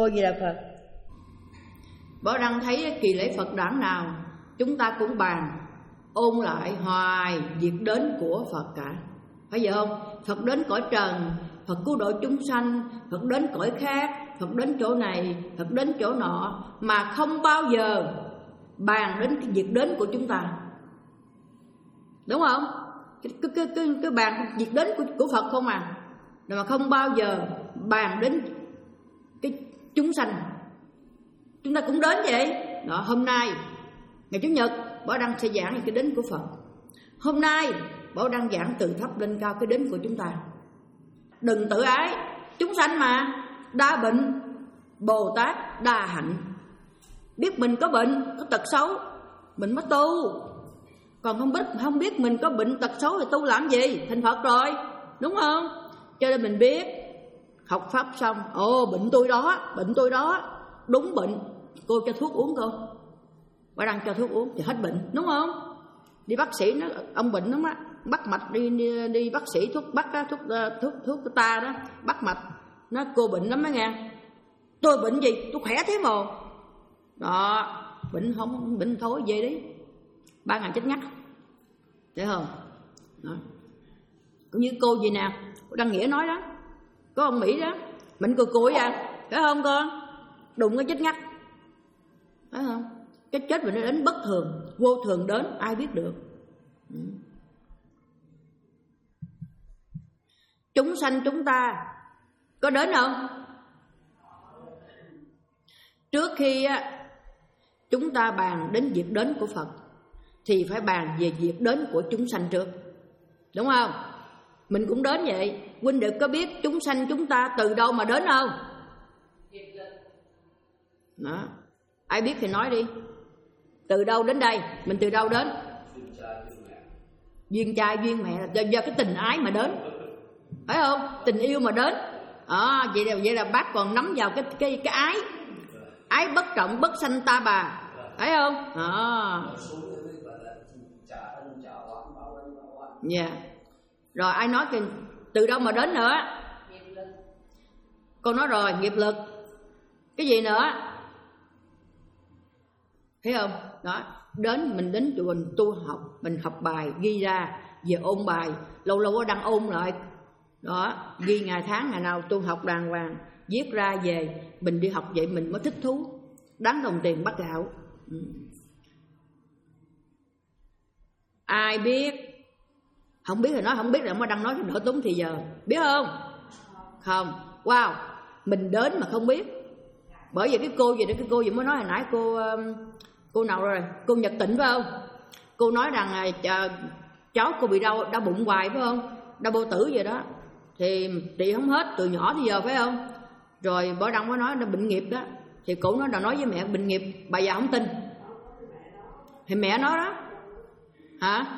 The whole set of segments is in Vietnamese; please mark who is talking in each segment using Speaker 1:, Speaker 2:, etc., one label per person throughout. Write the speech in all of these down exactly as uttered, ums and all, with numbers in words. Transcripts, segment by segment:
Speaker 1: Ngôi Di Đà Phật. Bảo Đăng thấy kỳ lễ Phật đản nào chúng ta cũng bàn ôn lại hoài việc đến của Phật cả. Phải vậy không? Phật đến cõi trần, Phật cứu độ chúng sanh, Phật đến cõi khác, Phật đến chỗ này, Phật đến chỗ nọ, mà không bao giờ bàn đến cái việc đến của chúng ta. Đúng không? Cái, cái, cái, cái, cái bàn việc đến của, của Phật không à, mà không bao giờ bàn đến cái chúng sanh. Chúng ta cũng đến vậy. Đó, hôm nay ngày Chủ nhật Bảo Đăng sẽ giảng về cái đến của Phật. Hôm nay Bảo Đăng giảng từ thấp lên cao cái đến của chúng ta. Đừng tự ái, chúng sanh mà đa bệnh, Bồ Tát đa hạnh. Biết mình có bệnh, có tật xấu, mình mới tu. Còn không biết không biết mình có bệnh tật xấu thì tu làm gì? Thành Phật rồi, đúng không? Cho nên mình biết, học pháp xong, ồ bệnh tôi đó, bệnh tôi đó, đúng bệnh, cô cho thuốc uống cô. Bảo Đăng cho thuốc uống thì hết bệnh, đúng không? Đi bác sĩ nó ông bệnh lắm á, bắt mạch đi, đi đi bác sĩ thuốc bắt đó, thuốc thuốc thuốc của ta đó, bắt mạch, nó cô bệnh lắm đó nghe. Tôi bệnh gì? Tôi khỏe thế mà. Đó, bệnh không bệnh thôi về đi. Ba ngày chết ngắt. Thấy không? Đó. Cũng như cô gì nè, cô Đăng Nghĩa nói đó, có ông Mỹ đó, bệnh cùi cùi à, phải không con? Đụng cái chết ngắt. Phải không? Cái chết mình nó đến bất thường, vô thường đến, ai biết được. Ừ. Chúng sanh chúng ta có đến không? Trước khi chúng ta bàn đến việc đến của Phật thì phải bàn về việc đến của chúng sanh trước. Đúng không? Mình cũng đến vậy. Huynh đệ có biết chúng sanh chúng ta từ đâu mà đến không? Đó. Ai biết thì nói đi. Từ đâu đến đây? Mình từ đâu đến? Duyên cha duyên mẹ là do, do cái tình ái mà đến. Phải không? Tình yêu mà đến. À, vậy là vậy là bác còn nắm vào cái cái cái ái. Ái bất trọng bất sanh ta bà. Phải không? À. Dạ. Yeah. Rồi ai nói kìa, từ đâu mà đến nữa? Cô nói rồi, nghiệp lực. Cái gì nữa? Thấy không? Đó, đến mình đến chùa mình tu học, mình học bài ghi ra, về ôn bài, lâu lâu đang ôn lại. Đó, ghi ngày tháng ngày nào tu học đàng hoàng, viết ra về, mình đi học vậy mình mới thích thú. Đáng đồng tiền bắt gạo. Ừ. Ai biết? Không biết thì nói không biết rồi mới đang nói đỡ túng thì giờ. Biết không? Không. Wow, mình đến mà không biết. Bởi vì cái cô gì đó, cái cô gì mới nói hồi nãy cô cô nào rồi? Cô Nhật Tịnh phải không? Cô nói rằng à, cháu cô bị đau đau bụng hoài phải không? Đau bao tử vậy đó. Thì trị không hết từ nhỏ tới giờ phải không? Rồi Bảo Đăng mới nói là bệnh nghiệp đó. Thì cô nói là nói với mẹ bệnh nghiệp, bà già không tin. Thì mẹ nói đó. Hả?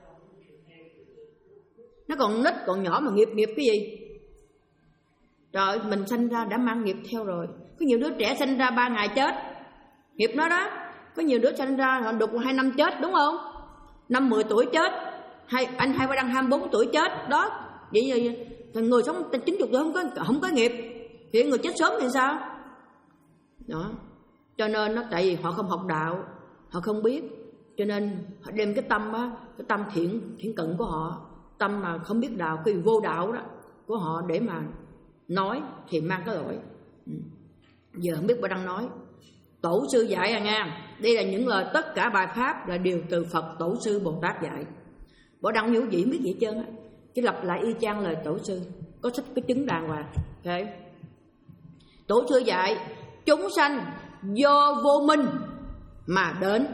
Speaker 1: Nó còn nít còn nhỏ mà nghiệp nghiệp cái gì? Trời, mình sinh ra đã mang nghiệp theo rồi. Có nhiều đứa trẻ sinh ra ba ngày chết, nghiệp nó đó. Có nhiều đứa sinh ra họ đục hai năm chết, đúng không? Năm mười tuổi chết, hay anh hai ba đăng hai mươi bốn tuổi chết đó. Vậy vậy người sống chín mươi tuổi không có không có nghiệp, thì người chết sớm thì sao? Đó. Cho nên nó tại vì họ không học đạo, họ không biết, cho nên họ đem cái tâm á, cái tâm thiện thiện cận của họ, tâm mà không biết đạo, cái vô đạo đó của họ để mà nói thì mang cái lỗi. Giờ không biết bà đang nói. Tổ sư dạy à nha. Đây là những lời tất cả bài pháp là đều từ Phật Tổ sư Bồ Tát dạy. Bảo Đăng hiểu gì biết gì trơn á. Chỉ lặp lại y chang lời Tổ sư. Có sách có chứng đàng hoàng. Okay. Tổ sư dạy chúng sanh do vô minh mà đến,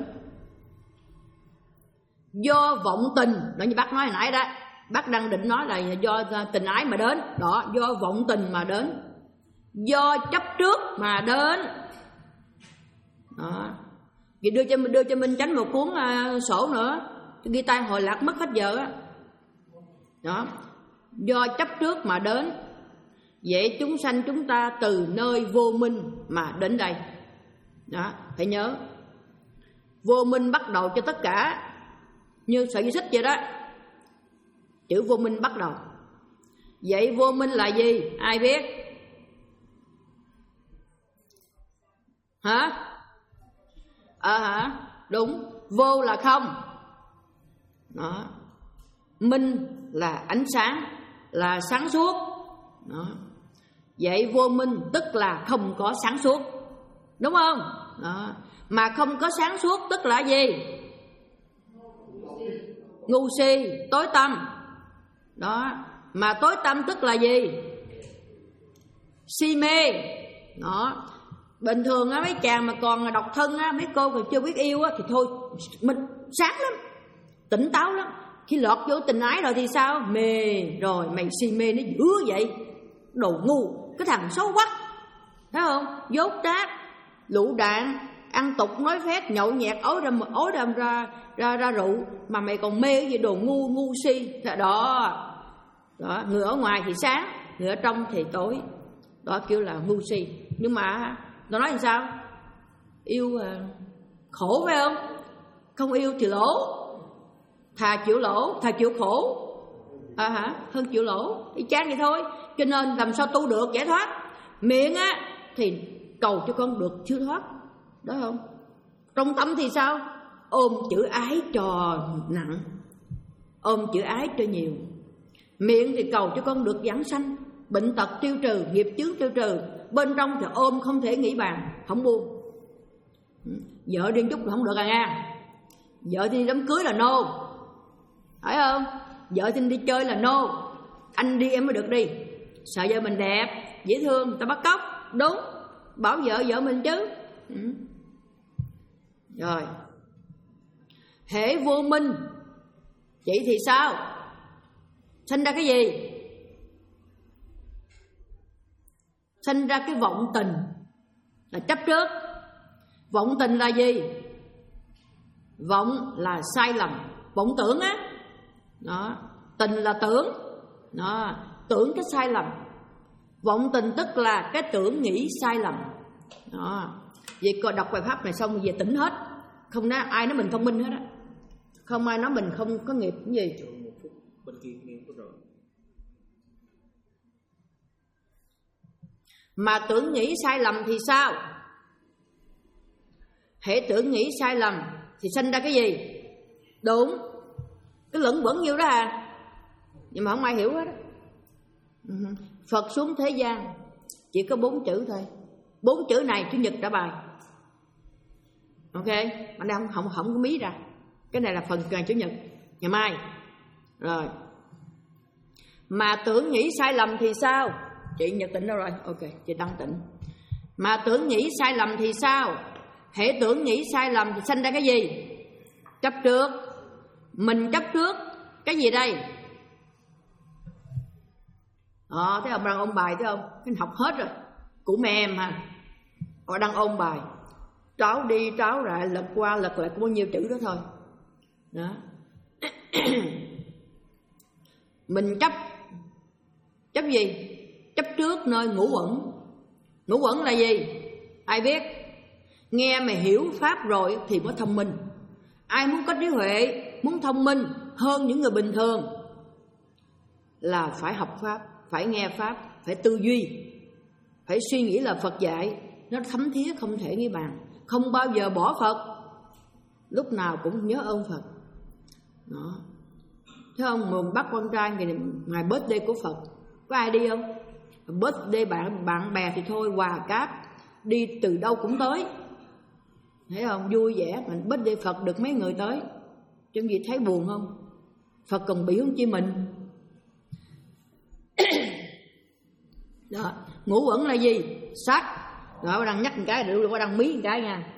Speaker 1: do vọng tình. Đó như bác nói hồi nãy đó. Bác đang định nói là do tình ái mà đến. Đó, do vọng tình mà đến, do chấp trước mà đến. Đó. Vậy đưa cho mình đưa cho Minh Chánh một cuốn uh, sổ nữa, ghi tay hồi lạc mất hết giờ á. Đó. Do chấp trước mà đến. Vậy chúng sanh chúng ta từ nơi vô minh mà đến đây. Đó, phải nhớ. Vô minh bắt đầu cho tất cả. Như sợi dây xích vậy đó. Chữ vô minh bắt đầu. Vậy vô minh là gì? Ai biết? Hả? Ờ à, hả? Đúng. Vô là không. Đó. Minh là ánh sáng, là sáng suốt. Đó. Vậy vô minh tức là không có sáng suốt, đúng không? Đó. Mà không có sáng suốt tức là gì? Ngu si, tối tăm. Đó. Mà tối tăm tức là gì? Si mê. Đó. Bình thường á, mấy chàng mà còn độc thân á, mấy cô còn chưa biết yêu á, thì thôi mình sáng lắm, tỉnh táo lắm. Khi lọt vô tình ái rồi thì sao? Mê rồi, mày si mê nó dữ vậy, đồ ngu, cái thằng xấu quắc, thấy không? Dốt đát, lũ đạn, ăn tục nói phét, nhậu nhẹt, ối ra ối ra ra ra, ra rượu, mà mày còn mê cái gì đồ ngu ngu si. Đó. Đó, người ở ngoài thì sáng, người ở trong thì tối. Đó kêu là ngu si. Nhưng mà nó nói làm sao? Yêu à, khổ phải không? Không yêu thì lỗ. Thà chịu lỗ, thà chịu khổ à hả? Hơn chịu lỗ. Thì chán vậy thôi. Cho nên làm sao tu được giải thoát? Miệng á thì cầu cho con được siêu thoát, đó không? Trong tâm thì sao? Ôm chữ ái cho nặng, ôm chữ ái cho nhiều. Miệng thì cầu cho con được giảng sanh, bệnh tật tiêu trừ, nghiệp chướng tiêu trừ. Bên trong thì ôm không thể nghĩ bàn, không buông. Vợ điên chút là không được à nha. Vợ thì đi đám cưới là nô, phải không? Vợ thì đi chơi là nô. Anh đi em mới được đi. Sợ vợ mình đẹp, dễ thương, người ta bắt cóc. Đúng, bảo vợ vợ mình chứ. Ừ. Rồi. Hễ vô minh, vậy thì sao? Sinh ra cái gì? Sinh ra cái vọng tình, là chấp trước. Vọng tình là gì? Vọng là sai lầm, vọng tưởng á. Đó, tình là tưởng. Đó, tưởng cái sai lầm. Vọng tình tức là cái tưởng nghĩ sai lầm. Đó. Vậy coi đọc bài pháp này xong về tỉnh hết. Không nói ai nói mình thông minh hết á. Không ai nói mình không có nghiệp cái gì. Mà tưởng nghĩ sai lầm thì sao? Hễ tưởng nghĩ sai lầm thì sinh ra cái gì? Đúng, cái lẫn quẩn nhiêu đó à. Nhưng mà không ai hiểu hết đó. Phật xuống thế gian chỉ có bốn chữ thôi. Bốn chữ này Chủ nhật trả bài. Ok, anh đây không, không, không có mí ra. Cái này là phần ngày Chủ nhật, ngày mai. Rồi. Mà tưởng nghĩ sai lầm thì sao? Chị Nhật tỉnh đâu rồi? Ok, chị Đăng tỉnh. Mà tưởng nghĩ sai lầm thì sao? Hễ tưởng nghĩ sai lầm thì sinh ra cái gì? Chấp trước. Mình chấp trước cái gì đây? Ờ, thấy ông đang ôn bài thấy không? Cái học hết rồi. Của mẹ em hả? Họ đang ôn bài. Tráo đi tráo lại, lật qua lật lại có bao nhiêu chữ đó thôi. Đó. Mình chấp. Chấp gì? Chấp trước nơi ngũ uẩn. Ngũ uẩn là gì? Ai biết? Nghe mày hiểu pháp rồi thì mới thông minh. Ai muốn có trí huệ, muốn thông minh hơn những người bình thường là phải học pháp, phải nghe pháp, phải tư duy, phải suy nghĩ là Phật dạy. Nó thấm thía không thể nghĩ bàn. Không bao giờ bỏ Phật, lúc nào cũng nhớ ơn Phật. Đó. Thấy không? Mừng bắt con trai ngày, ngày birthday của Phật, có ai đi không? Birthday bạn, bạn bè thì thôi, quà cáp, đi từ đâu cũng tới. Thấy không? Vui vẻ. Mình birthday Phật được mấy người tới, chứ gì thấy buồn không? Phật còn biểu chi mình. Đó. Ngũ uẩn là gì? Sắc. Rồi đang nhắc một cái, được rồi, đang mí một cái nha.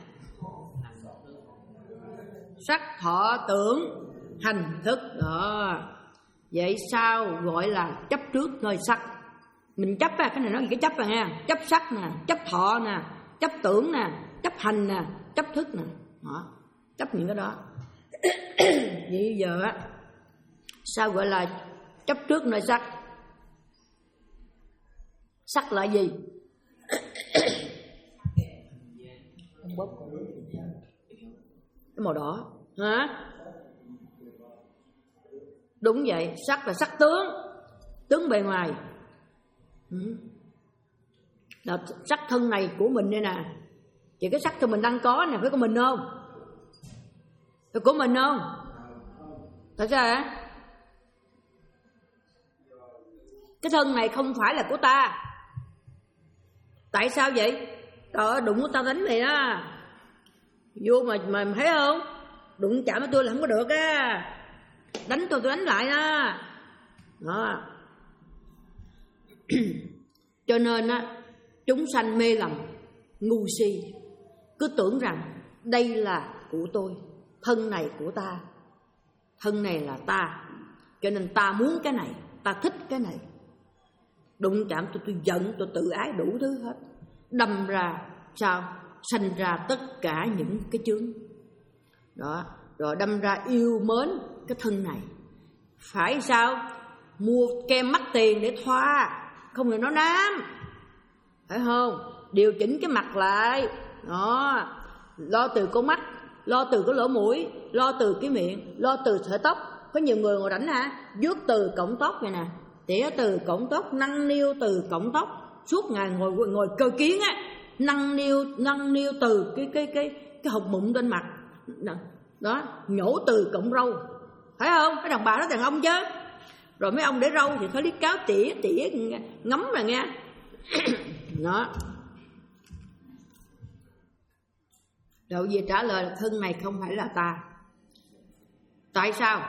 Speaker 1: Sắc, thọ, tưởng, hành, thức. Đó. Vậy sao gọi là chấp trước nơi sắc? Mình chấp á, cái này nói cái chấp à nha. Chấp sắc nè, chấp thọ nè, chấp tưởng nè, chấp hành nè, chấp thức nè. Đó. Chấp những cái đó. Vậy giờ á, sao gọi là chấp trước nơi sắc? Sắc là gì? Cái màu đỏ hả? Đúng vậy, sắc là sắc tướng, tướng bề ngoài. Là sắc thân này của mình đây nè, Vậy cái sắc thân mình đang có nè, phải của mình không? Phải của mình không? Tại sao hả? Cái thân này không phải là của ta. Tại sao vậy? Trời ơi, đụng của tao đánh mày đó. Vô mà mà thấy không? Đụng chạm với tôi là không có được á. Đánh tôi tôi đánh lại đó. Đó. Cho nên á, chúng sanh mê lầm, ngu si, cứ tưởng rằng đây là của tôi, thân này của ta, thân này là ta, cho nên ta muốn cái này, ta thích cái này. Đụng chạm tôi tôi giận, tôi tự ái đủ thứ hết. Đâm ra sao? Sanh ra tất cả những cái chướng đó, rồi đâm ra yêu mến cái thân này. Phải sao? Mua kem mắc tiền để thoa, không là nó nám, phải không? Điều chỉnh cái mặt lại đó, lo từ con mắt, lo từ cái lỗ mũi, lo từ cái miệng, lo từ sợi tóc. Có nhiều người ngồi rảnh hả, vuốt từ cọng tóc này nè, tỉa từ cọng tóc, nâng niu từ cọng tóc, suốt ngày ngồi ngồi cơ kiến á, nâng niu nâng niu từ cái cái cái cái hộc mụn trên mặt đó, nhổ từ cọng râu, phải không? Cái đàn bà đó đàn ông chứ. Rồi mấy ông để râu thì phải liếc cáo tỉa tỉa ngắm rồi nghe. Đó. Rồi về trả lời là thân này không phải là ta. Tại sao?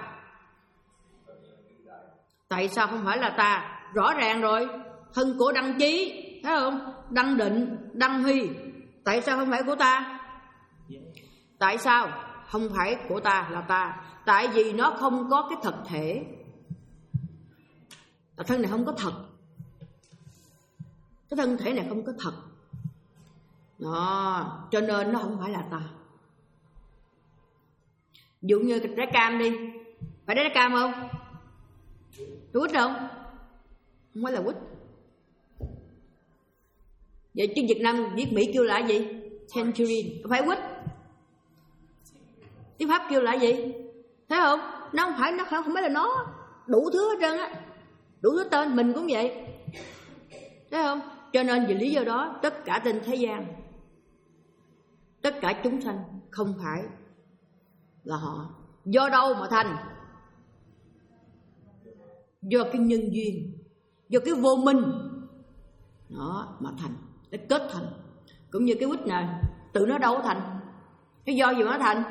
Speaker 1: Tại sao không phải là ta? Rõ ràng rồi, thân của Đăng Chí, thấy không? Đăng Định, Đăng Huy. Tại sao không phải của ta? Tại sao không phải của ta là ta? Tại vì nó không có cái thực thể. Thân này không có thật. Cái thân thể này không có thật đó, cho nên nó không phải là ta. Dụ như cái trái cam đi, phải trái cam không? Quýt không? Không phải là quýt. Vậy chứ Việt Nam viết Mỹ kêu là gì? Tangerine, phải quýt. Tiếng Pháp kêu là gì? Thấy không? Nó không phải, nó không phải là nó. Đủ thứ hết trơn á, đủ thứ tên. Mình cũng vậy, thấy không? Cho nên vì lý do đó, tất cả trên thế gian, tất cả chúng sanh không phải là họ. Do đâu mà thành? Do cái nhân duyên, do cái vô minh đó mà thành, để kết thành. Cũng như cái quýt này, tự nó đâu có thành. Cái do gì mà nó thành?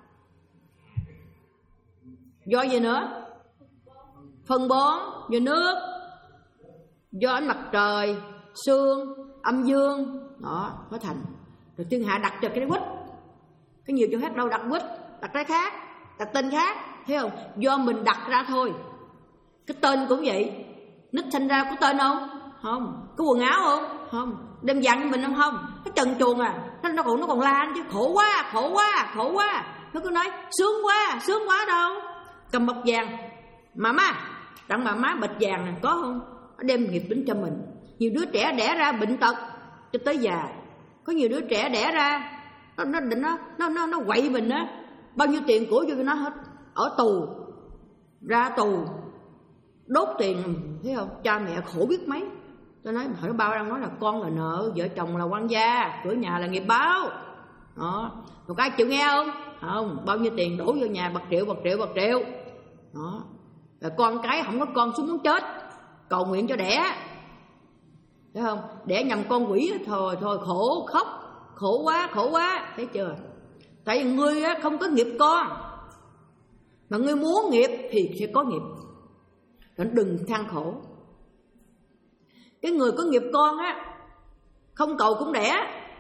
Speaker 1: Do gì nữa? Phân bón, do nước, do ánh mặt trời, sương, âm dương đó nó thành. Rồi thiên hạ đặt cho cái quýt, cái nhiều chỗ khác đâu đặt quýt, đặt cái khác, đặt tên khác, thấy không? Do mình đặt ra thôi. Cái tên cũng vậy, nít sinh ra có tên không? Không. Có quần áo không? Không. Đem dặn mình không? Không. Cái trần truồng à, nó, nó còn nó còn la chứ, khổ quá, khổ quá, khổ quá. Nó cứ nói sướng quá, sướng quá đâu. Cầm bọc vàng, mà má, tặng bà má bịch vàng này có không? Nó đem nghiệp đến cho mình. Nhiều đứa trẻ đẻ ra bệnh tật cho tới già. Có nhiều đứa trẻ đẻ ra nó nó định nó nó nó, nó quậy mình á, bao nhiêu tiền của vô cho nó hết. Ở tù, ra tù, đốt tiền, thấy không? Cha mẹ khổ biết mấy. Tôi nói hỏi bao đang nói là con là nợ, vợ chồng là quan gia, cửa nhà là nghiệp báo. Đó, một cái chịu nghe không? Không, bao nhiêu tiền đổ vô nhà, bạc triệu, bạc triệu, bạc triệu. Đó. Rồi con cái không có con xuống muốn chết, cầu nguyện cho đẻ. Thấy không? Đẻ nhầm con quỷ thôi thôi khổ khóc, khổ quá, khổ quá, thấy chưa? Tại vì ngươi không có nghiệp con, mà ngươi muốn nghiệp thì sẽ có nghiệp. Nên đừng than khổ. Cái người có nghiệp con á, không cầu cũng đẻ.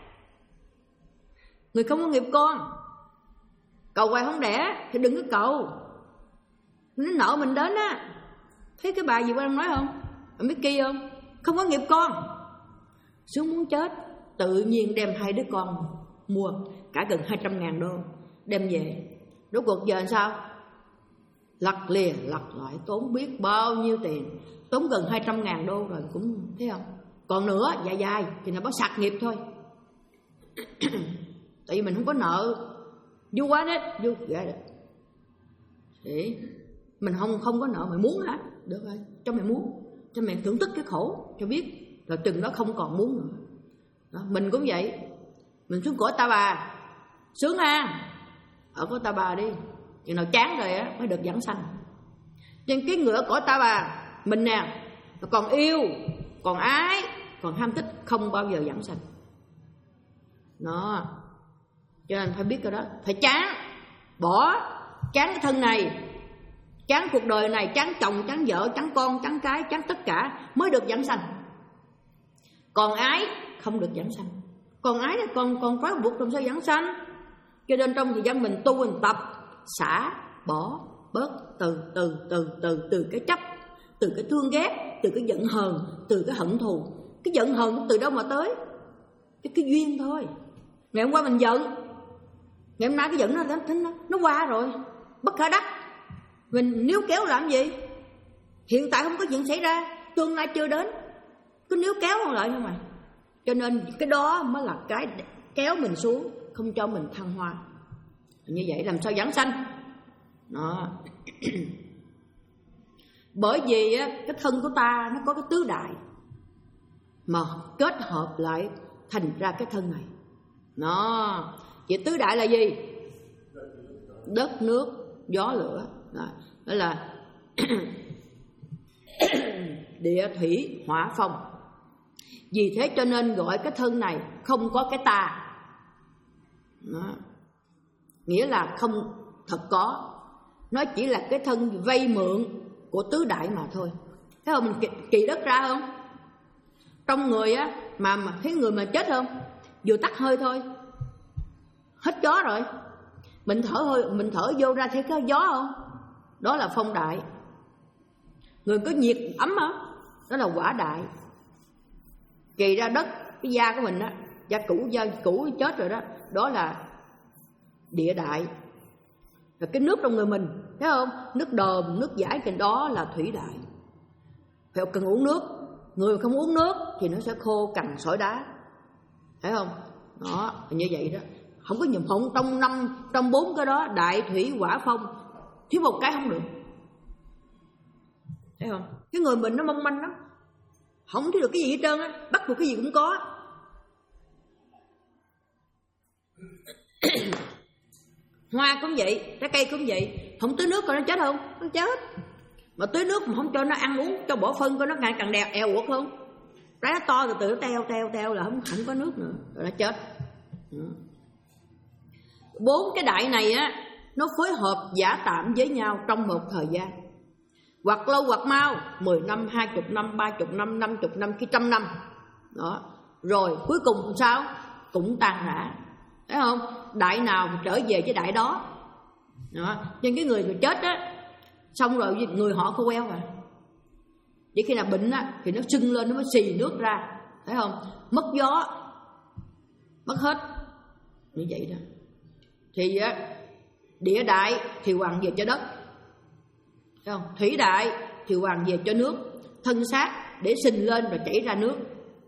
Speaker 1: Người không có nghiệp con, cầu hoài không đẻ thì đừng có cầu. Nó nợ mình đến á. Thấy cái bà gì bà đang nói không? Bà biết kia không? Không có nghiệp con, xuống muốn chết, tự nhiên đem hai đứa con mua cả gần hai trăm ngàn đô đem về. Rốt cuộc giờ làm sao? Lặt lìa lặt lại tốn biết bao nhiêu tiền, tốn gần hai trăm ngàn đô rồi cũng thấy không? Còn nữa dài dài thì nó bắt sạc nghiệp thôi. Tại vì mình không có nợ. Vui quá đấy, vui ghê được. Để mình không không có nợ, mày muốn hả? Được rồi, cho mày muốn, cho mày thưởng thức cái khổ cho biết, rồi chừng đó không còn muốn nữa. Đó, mình cũng vậy. Mình xuống cõi Ta Bà sướng ha, ở cõi Ta Bà đi, chừng nào chán rồi á mới được vãng sanh. Trên cái người ở cõi Ta Bà mình nè, còn yêu, còn ái, còn ham thích, không bao giờ vãng sanh. Đó, cho nên phải biết cái đó, phải chán, bỏ, chán cái thân này, chán cuộc đời này, chán chồng, chán vợ, chán con, chán cái, chán tất cả mới được vãng sanh. Còn ái không được vãng sanh. Còn ái là còn còn trói buộc làm sao vãng sanh. Cho nên trong thời gian mình tu, mình tập xả bỏ bớt từ từ từ từ từ cái chấp, từ cái thương ghét, từ cái giận hờn, từ cái hận thù. Cái giận hờn từ đâu mà tới? Cái cái duyên thôi. Ngày hôm qua mình giận, ngày hôm nay cái giận nó nó nó qua rồi, bất khả đắc. Mình níu kéo làm gì? Hiện tại không có chuyện xảy ra, tương lai chưa đến, cứ níu kéo không lại không à. Cho nên cái đó mới là cái kéo mình xuống, không cho mình thăng hoa. Như vậy làm sao vãng sanh? Đó. Bởi vì á, cái thân của ta nó có cái tứ đại mà kết hợp lại thành ra cái thân này. Đó. Vậy tứ đại là gì? Đất, nước, gió, lửa. Đó, đó là địa, thủy, hỏa, phong. Vì thế cho nên gọi cái thân này không có cái ta. Đó. Nghĩa là không thật có. Nó chỉ là cái thân vay mượn của tứ đại mà thôi. Thấy không? Mình kỳ đất ra không? Trong người á, mà, mà thấy người mà chết không? Vừa tắt hơi thôi, hết gió rồi. Mình thở hơi, mình thở vô ra thấy có gió không? Đó là phong đại. Người có nhiệt ấm không? Đó là hỏa đại. Kỳ ra đất, cái da của mình á, da cũ, da cũ chết rồi đó, đó là địa đại. Rồi cái nước trong người mình, thấy không? Nước đờm, nước dãi, cái đó là thủy đại. Phải cần uống nước. Người không uống nước thì nó sẽ khô cằn sỏi đá. Thấy không? Đó, như vậy đó. Không có nhầm không, trong năm, trong bốn cái đó, đại, thủy, hỏa, phong, thiếu một cái không được. Thấy không? Cái người mình nó mong manh lắm, không thấy được cái gì hết trơn á, bắt buộc cái gì cũng có. Hoa cũng vậy, trái cây cũng vậy, không tưới nước coi nó chết không? Nó chết. Mà tưới nước mà không cho nó ăn uống, cho bỏ phân coi nó ngày càng đẹp, eo uột không? Trái nó to từ từ nó teo teo teo là không không có nước nữa, rồi nó chết. Bốn cái đại này á, nó phối hợp giả tạm với nhau trong một thời gian, hoặc lâu hoặc mau, mười năm, hai chục năm, ba chục năm, năm chục năm, khi trăm năm. Đó. Rồi cuối cùng sao? Cũng tan rã. Thấy không? Đại nào trở về cái đại đó. Đó. Nhưng cái người mà chết á, xong rồi người họ khô queo mà. Chỉ khi nào bệnh á, thì nó sưng lên, nó mới xì nước ra. Thấy không? Mất gió, mất hết. Như vậy đó. Thì á, địa đại thì hoàn về cho đất. Thấy không? Thủy đại thì hoàn về cho nước, thân xác để sinh lên rồi chảy ra nước.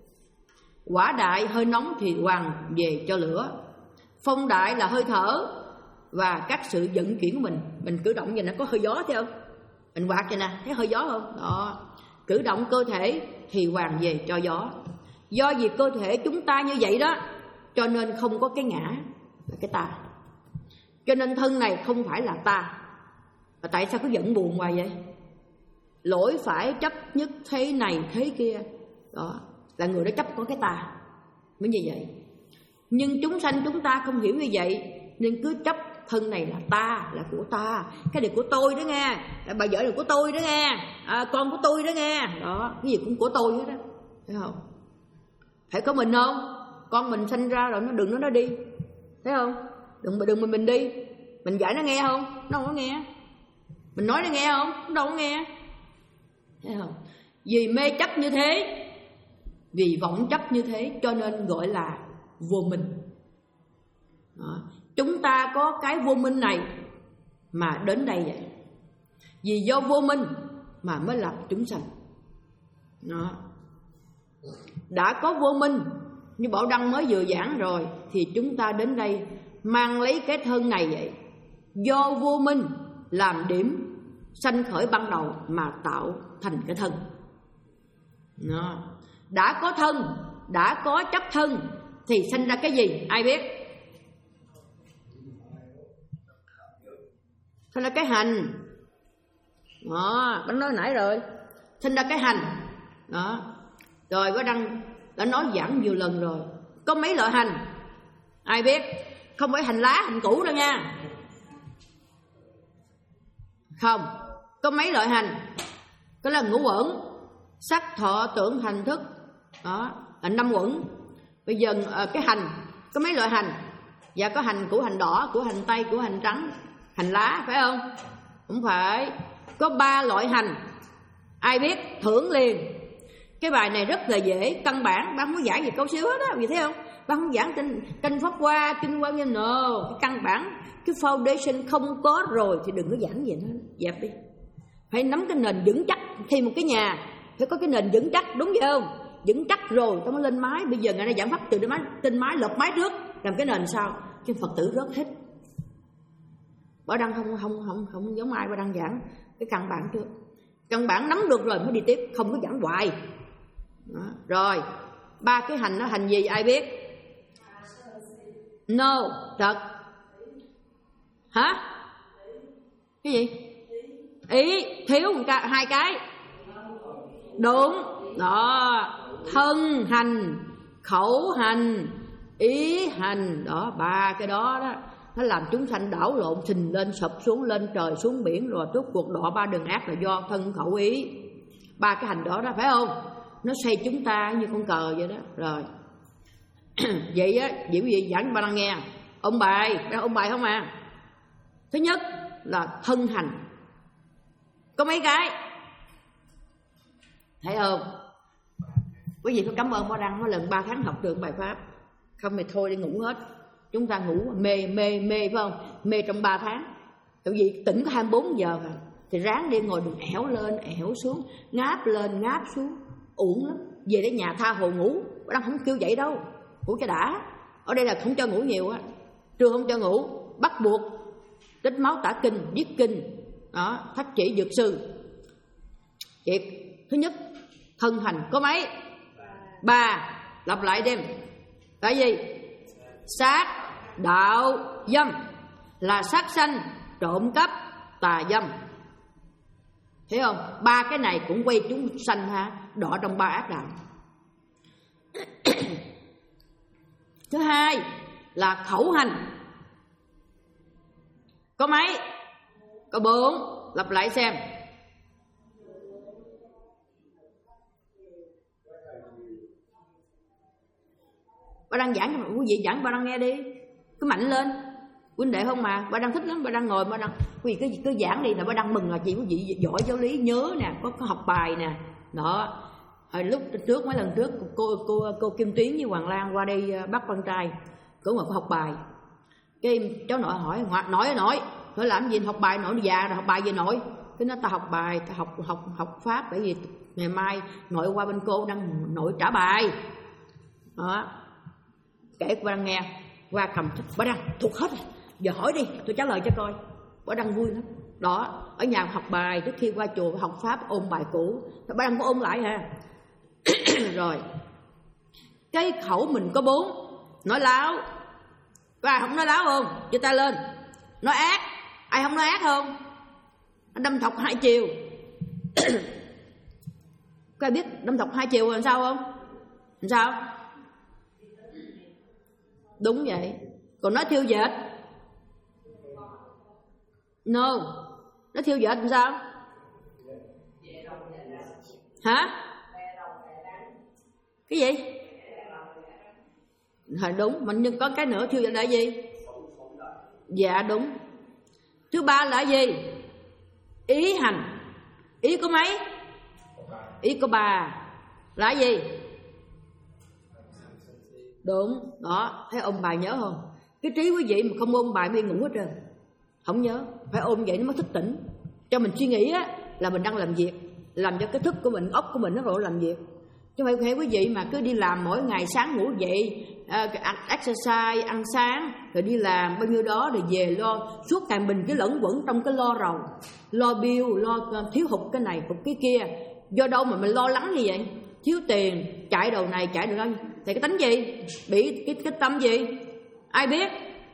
Speaker 1: Hỏa đại hơi nóng thì hoàn về cho lửa. Phong đại là hơi thở và các sự vận chuyển của mình. Mình cử động vậy nó có hơi gió thấy không? Mình quạt vậy nè, thấy hơi gió không? Đó. Cử động cơ thể thì hoàn về cho gió. Do vì cơ thể chúng ta như vậy đó, cho nên không có cái ngã là cái ta. Cho nên thân này không phải là ta. Và tại sao cứ giận buồn hoài vậy? Lỗi phải chấp nhất thế này thế kia. Đó, là người đó chấp có cái ta mới như vậy. Nhưng chúng sanh chúng ta không hiểu như vậy, nên cứ chấp thân này là ta, là của ta. Cái này của tôi đó nghe, bà vợ là của tôi đó nghe, à, con của tôi đó nghe. Đó, cái gì cũng của tôi hết đó. Thấy không? Phải có mình không? Con mình sanh ra rồi nó đừng nó nó đi. Thấy không? Đừng đừng mình mình đi. Mình dạy nó nghe không? Nó không có nghe. Mình nói nó nghe không? Nó đâu có nghe. Thấy không? Vì mê chấp như thế, vì vọng chấp như thế, cho nên gọi là vô minh. Đó. Chúng ta có cái vô minh này mà đến đây vậy. Vì do vô minh mà mới lập chúng sanh. Đó. Đã có vô minh, như Bảo Đăng mới vừa giảng rồi, thì chúng ta đến đây mang lấy cái thân này vậy. Do vô minh làm điểm sanh khởi ban đầu mà tạo thành cái thân. Đó. Đã có thân, đã có chấp thân thì sinh ra cái gì? Ai biết? Sinh ra cái hành. Đó, Bác nói nãy rồi. Sinh ra cái hành. Đó. Rồi Bác Đăng đã nói giảng nhiều lần rồi. Có mấy loại hành? Ai biết? Không phải hành lá, hành củ đâu nha. Không. Có mấy loại hành? Đó là ngũ uẩn, sắc thọ tưởng hành thức. Đó, là năm uẩn. Bây giờ cái hành, có mấy loại hành? Dạ có hành củ hành đỏ, củ hành tây, củ hành trắng, hành lá, phải không? Không phải. Có ba loại hành. Ai biết? Thưởng liền. Cái bài này rất là dễ, căn bản. Bác không có giảng gì câu xíu hết á, vì thấy không? Bác không giảng trên kênh Pháp Hoa, kinh Hoa Nghiêm, no. Cái căn bản, cái foundation không có rồi thì đừng có giảng gì nữa, dẹp đi. Phải nắm cái nền vững chắc. Thì một cái nhà phải có cái nền vững chắc, đúng vậy không? Vững chắc rồi tao mới lên mái. Bây giờ ngày nay giảng pháp từ mái, trên mái lợp mái trước, làm cái nền sau, chứ Phật tử rớt hết. Bảo Đăng không không không không giống ai. Bảo Đăng giảng cái căn bản trước, căn bản nắm được rồi mới đi tiếp, không có giảng hoài. Đó. Rồi ba cái hành nó hành gì ai biết? No, thật hả? Cái gì? Ý, thiếu một cái, hai cái. Đúng đó, thân hành, khẩu hành, ý hành. Đó, ba cái đó đó nó làm chúng sanh đảo lộn, sình lên sụp xuống, lên trời xuống biển, rồi tốt cuộc đọa ba đường ác là do thân khẩu ý. Ba cái hành đó đó, phải không? Nó xây chúng ta như con cờ vậy đó. Rồi vậy á, vậy quý vị giảng cho ba đang nghe. Ông bài, ông bài không à? Thứ nhất là thân hành. Có mấy cái? Thấy không? Quý vị phải cảm ơn Ba Đăng mỗi lần ba tháng học được bài pháp. Không thì thôi đi ngủ hết. Chúng ta ngủ mê mê mê phải không? Mê trong ba tháng. Tại vì tỉnh có hai mươi bốn giờ à. Thì ráng đi ngồi đừng ẻo lên ẻo xuống, ngáp lên ngáp xuống, uổng lắm. Về đến nhà tha hồ ngủ. Ba Đăng không kêu vậy đâu, ngủ cho đã. Ở đây là không cho ngủ nhiều á, trưa không cho ngủ, bắt buộc tích máu tả kinh, viết kinh. Đó, thách chỉ dược sư. Việc thứ nhất thân hành có mấy? Ba. Lặp lại đêm. Tại gì? Sát, đạo, dâm. Là sát sanh, trộm cắp, tà dâm. Thấy không? Ba cái này cũng quay chúng sanh ha, đọa trong ba ác đạo. Thứ hai là khẩu hành. Có mấy? Có bốn. Lặp lại xem. Ba đang giảng cho quý vị, giảng ba đang nghe đi, cứ mạnh lên huynh đệ không mà. Ba đang thích lắm, ba đang ngồi ba đang quý vị cứ, cứ giảng đi là ba đang mừng là chị quý vị giỏi giáo lý, nhớ nè, có, có học bài nè. Đó, hồi lúc trước mấy lần trước cô cô cô Kim Tuyến với Hoàng Lan qua đây bắt con trai, cũng mà có học bài. Cái cháu nội hỏi, nội ơi nội, nói làm gì học bài, nội già rồi học bài gì nội? Cái nó ta học bài, ta học học học pháp, bởi vì ngày mai nội qua bên cô đang nội trả bài. Đó, kể của ba đang nghe, qua cầm ba đang thuộc hết rồi, giờ hỏi đi tôi trả lời cho coi. Ba đang vui lắm. Đó, ở nhà học bài, trước khi qua chùa học pháp ôn bài cũ, ba đang có ôn lại ha. Rồi cái khẩu mình có bốn. Nói láo, có ai không nói láo không? Giơ tay lên. Nói ác, ai không nói ác không? Đâm thọc hai chiều. Có ai biết đâm thọc hai chiều làm sao không? Làm sao? Đúng vậy. Còn nói thiêu dệt? No. Nó thiêu dệt làm sao? Hả? Cái gì? Thôi đúng, mình nhưng có cái nữa thiêu dệt là gì? Dạ đúng. Thứ ba là gì? Ý hành. Ý có mấy? Ý có ba. Là gì? Đúng. Đó, thấy ôn bài nhớ không? Cái trí quý vị mà không ôn bài mới ngủ hết trơn, không nhớ. Phải ôn vậy nó mới thức tỉnh. Cho mình suy nghĩ á, là mình đang làm việc, làm cho cái thức của mình, óc của mình nó rồi làm việc. Chứ không phải quý vị mà cứ đi làm mỗi ngày, sáng ngủ dậy, uh, exercise, ăn sáng, rồi đi làm bao nhiêu đó, rồi về lo, suốt ngày mình cứ lẫn quẩn trong cái lo rầu, lo bill, lo uh, thiếu hụt cái này, hụt cái kia. Do đâu mà mình lo lắng như vậy? Thiếu tiền, chạy đầu này, chạy đầu đó. Thì cái tánh gì? Bị cái, cái tâm gì? Ai biết?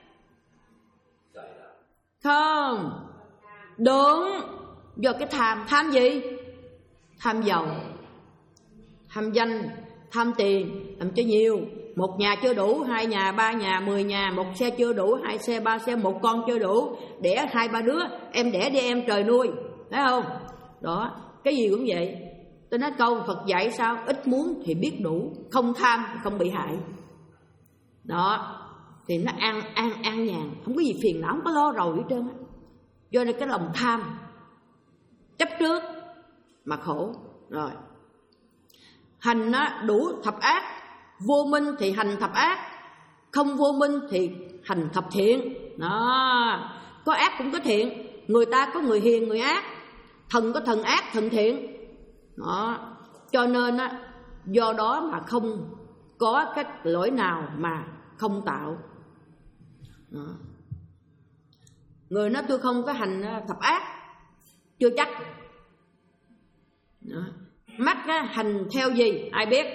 Speaker 1: Không. Đúng. Do cái tham. Tham gì? Tham giàu, tham danh, tham tiền, làm cho nhiều. Một nhà chưa đủ, hai nhà, ba nhà, mười nhà. Một xe chưa đủ, hai xe, ba xe. Một con chưa đủ, đẻ hai ba đứa. Em đẻ đi em trời nuôi. Thấy không? Đó, cái gì cũng vậy. Tôi nói câu Phật dạy sao? Ít muốn thì biết đủ, không tham thì không bị hại. Đó, thì nó an an an nhàn, không có gì phiền não, không có lo rầu hết trơn á. Do nên cái lòng tham, chấp trước mà khổ. Rồi, hành nó đủ thập ác. Vô minh thì hành thập ác, không vô minh thì hành thập thiện. Đó, có ác cũng có thiện. Người ta có người hiền, người ác. Thần có thần ác, thần thiện. Đó, cho nên á, do đó mà không có cái lỗi nào mà không tạo. Đó. Người nói tôi không có hành thập ác, chưa chắc. Đó. Mắt á, hành theo gì? Ai biết?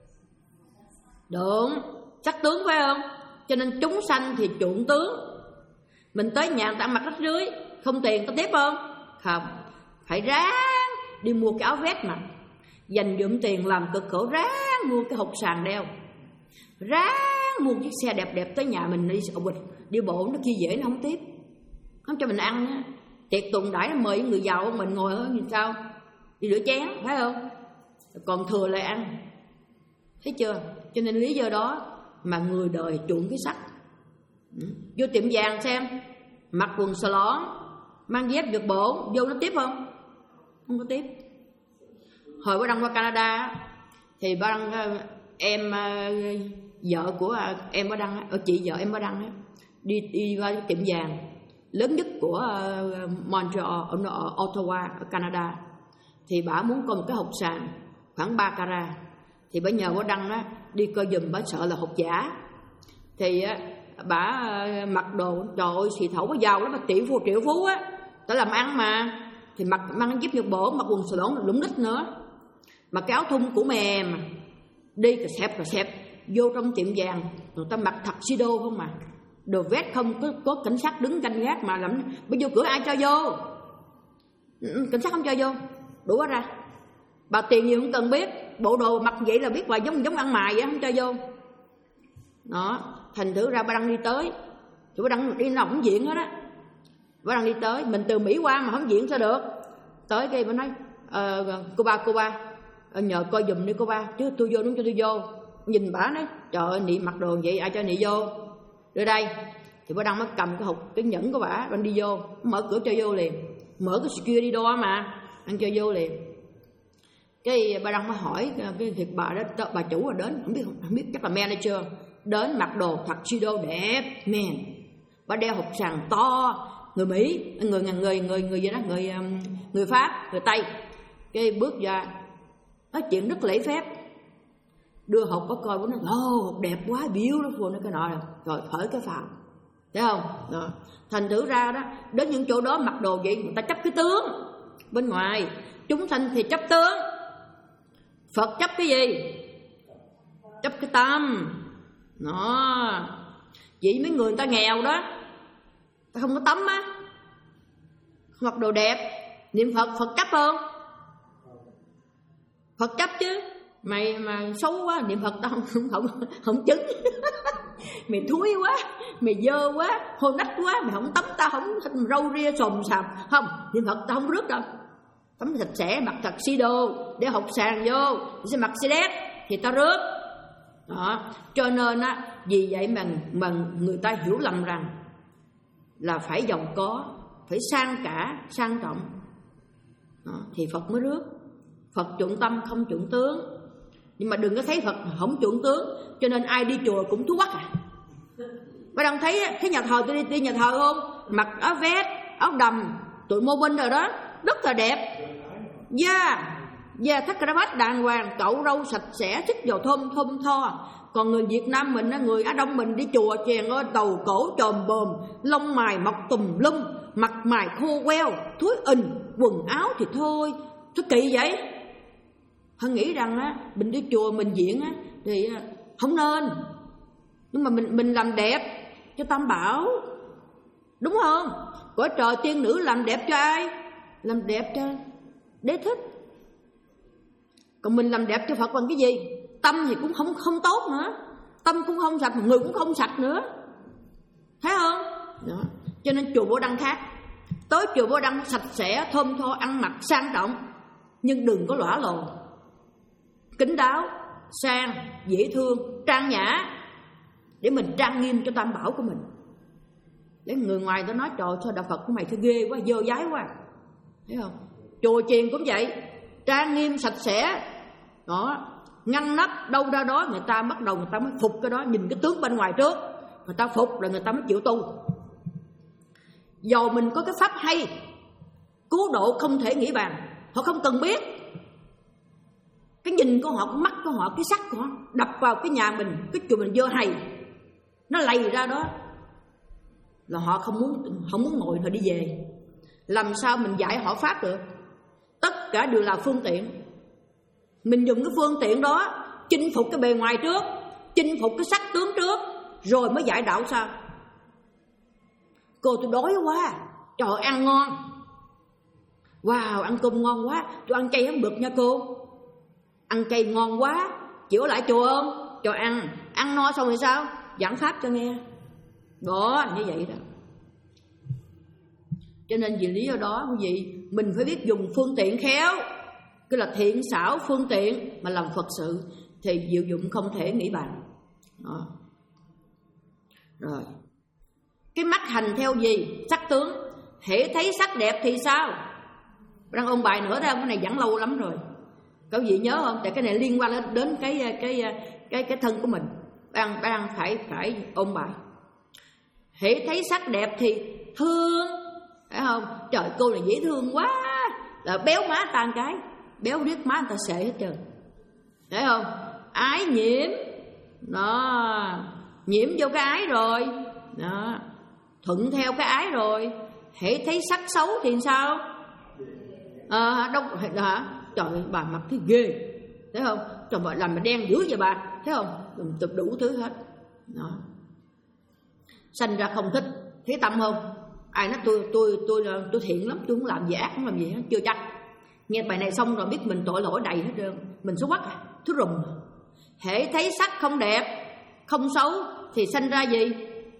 Speaker 1: Đúng, sắc tướng phải không? Cho nên chúng sanh thì chuộng tướng. Mình tới nhà người ta mặc rách rưới, không tiền có tiếp không? Không, phải ráng đi mua cái áo vest mặc, dành dụm tiền làm cực khổ, ráng mua cái hộp sàn đeo, ráng mua chiếc xe đẹp đẹp tới nhà mình đi sậu bịch, đi bộ nó kia dễ nó không tiếp, không cho mình ăn á. Tiệc tùng đãi nó mời người giàu mình ngồi ở như sao đi rửa chén, phải không? Còn thừa lại ăn, thấy chưa? Cho nên lý do đó mà người đời chuộng cái sắc. Vô tiệm vàng xem, mặc quần xà lón, mang dép giật bộ, vô nó tiếp không? Không có tiếp. Hồi bác Đăng qua Canada thì bác Đăng, em vợ của em bác Đăng, chị vợ em bác Đăng đi đi qua tiệm vàng lớn nhất của Montreal, ở Ottawa, ở Canada. Thì bà muốn có một cái hộp sàn khoảng ba carat. Thì bà nhờ bác Đăng á, đi coi giùm, bà sợ là hộp giả. Thì bà mặc đồ, trời ơi, xì thẩu, bà giàu lắm, bà triệu phú, triệu phú á, ta làm ăn mà. Thì mặc mang giúp nhật bổ, mặc quần xà lón lũng lít nữa, mặc cái áo thun của mềm, đi cà xẹp cà xẹp vô trong tiệm vàng, người ta mặc tuxedo không mà, đồ vest không, có, có cảnh sát đứng canh gác mà làm. Bây vô cửa ai cho vô? Cảnh sát không cho vô, đủ quá ra. Bà tiền nhiều không cần biết, bộ đồ mặc vậy là biết bà giống giống ăn mày vậy, không cho vô. Đó, thành thử ra bà Đăng đi tới, thì bà Đăng đi nào cũng diện hết á. Bà Đăng đi tới, mình từ Mỹ qua mà không diện sao được. Tới kia bà nói, ờ, cô ba, cô ba, nhờ coi giùm đi cô ba, chứ tôi vô đúng cho tôi vô. Nhìn bà nói, trời ơi, nị mặc đồ vậy, ai cho nị vô? Đưa đây. Thì bà Đăng mới cầm cái hộp, cái nhẫn của bà, bà đi vô, mở cửa cho vô liền. Mở cái security door mà, anh cho vô liền. Cái bà Đăng mới hỏi, cái thiệt bà đó, bà chủ rồi đến, không biết, không biết chắc là manager, đến mặc đồ tuxedo đẹp, man. Bà đeo hộp sàn to, người Mỹ, người người người người người gì đó, người người Pháp, người Tây. Cái bước ra nói chuyện rất lễ phép, đưa hộp có coi, nó nói ô hộp đẹp quá, beautiful, nó cái nọ rồi, rồi khởi cái phào, thấy không? Đó. Thành thử ra đó, đến những chỗ đó mặc đồ vậy người ta chấp cái tướng bên ngoài, chúng sanh thì chấp tướng. Phật chấp cái gì? Chấp cái tâm. Nó vậy mấy người người ta nghèo đó, ta không có tấm á, mặc đồ đẹp, niệm Phật, Phật chấp không? Phật chấp chứ. Mày mà xấu quá, niệm Phật tao không không không, không chứng. Mày thúi quá, mày dơ quá, hôi nách quá, mày không tắm tao không râu ria xồm xàm, không, niệm Phật tao không rước đâu. Tắm sạch sẽ, mặc tuxedo, để hộp sàn vô, sẽ mặc xe đét thì tao rước. Đó, cho nên á, vì vậy mà, mà người ta hiểu lầm rằng là phải giàu có, phải sang cả, sang trọng. Đó, thì Phật mới rước. Phật chuộng tâm không chuộng tướng. Nhưng mà đừng có thấy Phật không chuộng tướng, cho nên ai đi chùa cũng thú bắt à. Bà Đăng thấy cái nhà thờ, tôi đi, đi nhà thờ không, mặc áo vest, áo đầm, tụi mô binh rồi đó, rất là đẹp. Dạ yeah. Dạ yeah, thắt cà vạt đàng hoàng, cậu râu sạch sẽ, thích dầu thơm thơm tho. Còn người Việt Nam mình, người Á Đông mình đi chùa chèn ơi, đầu cổ trồm bồm, lông mày mọc tùm lum, mặt mày khô queo, thúi ình, quần áo thì thôi. Thôi kỳ vậy. Họ nghĩ rằng á, mình đi chùa mình diễn á, thì không nên. Nhưng mà mình mình làm đẹp cho Tam Bảo, đúng không? Cõi trời tiên nữ làm đẹp cho ai? Làm đẹp cho Đế Thích. Còn mình làm đẹp cho Phật bằng cái gì? Tâm thì cũng không không tốt nữa, tâm cũng không sạch, người cũng không sạch nữa, thấy không? Đó. Cho nên chùa Vô Đăng khác. Tới chùa Vô Đăng sạch sẽ, thơm tho, ăn mặc sang trọng, nhưng đừng có lõa lồ, kín đáo, sang, dễ thương, trang nhã, để mình trang nghiêm cho Tam Bảo của mình. Để người ngoài ta nói trời sao đạo Phật của mày thấy ghê quá, dơ dái quá, thấy không? Chùa chiền cũng vậy, trang nghiêm sạch sẽ, đó, ngăn nắp đâu ra đó, người ta bắt đầu người ta mới phục cái đó, nhìn cái tướng bên ngoài trước, người ta phục là người ta mới chịu tu. Dầu mình có cái pháp hay, cứu độ không thể nghĩ bàn, họ không cần biết. Cái nhìn của họ, cái mắt của họ, cái sắc của họ đập vào cái nhà mình, cái chùa mình dơ hầy, nó lầy ra đó, là họ không muốn không muốn ngồi, họ đi về. Làm sao mình dạy họ pháp được? Tất cả đều là phương tiện. Mình dùng cái phương tiện đó chinh phục cái bề ngoài trước, chinh phục cái sắc tướng trước, rồi mới dạy đạo sao? Cô tôi đói quá, trời ăn ngon, wow ăn cơm ngon quá, tôi ăn chay không được nha cô. Ăn chay ngon quá, chịu ở lại chùa không? Cho ăn, ăn no xong rồi sao? Giảng pháp cho nghe. Đó, như vậy đó. Cho nên vì lý do đó quý vị, mình phải biết dùng phương tiện khéo, cái là thiện xảo phương tiện mà làm Phật sự, thì diệu dụng không thể nghĩ bàn. Đó. Rồi, cái mắt hành theo gì? Sắc tướng. Hễ thấy sắc đẹp thì sao? Đang ôn bài nữa đó, cái này giảng lâu lắm rồi. Các vị nhớ không? Tại cái này liên quan đến cái cái cái cái thân của mình. Đang đang phải phải ôn bài. Hễ thấy sắc đẹp thì thương, phải không? Trời cô này dễ thương quá, là béo má ta một cái, béo riết má người ta sệ hết trơn, thấy không? Ái nhiễm, đó, nhiễm vô cái ái rồi, đó, thuận theo cái ái rồi. Hễ thấy sắc xấu thì sao? À, đâu hả? Trời ơi, bà mặt thấy ghê, thấy không? Trời ơi, làm mà đen dữ vậy bà, thấy không? Tập đủ thứ hết. Đó. Sanh ra không thích, thấy tâm không? Ai nói tôi tôi tôi tôi thiện lắm, tôi không làm gì ác, không làm gì hết, chưa chắc. Nghe bài này xong rồi biết mình tội lỗi đầy hết trơn, mình xấu quắc à, thứ rùng. Hễ thấy sắc không đẹp, không xấu thì sanh ra gì?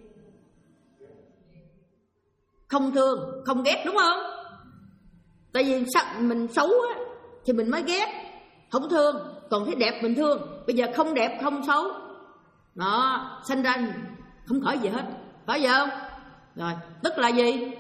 Speaker 1: Không thương, không ghét, đúng không? Tại vì sắc mình xấu á thì mình mới ghét, không thương. Còn thấy đẹp mình thương. Bây giờ không đẹp không xấu, đó, sanh ra không khởi gì hết, phải vậy không? Rồi, tức là gì?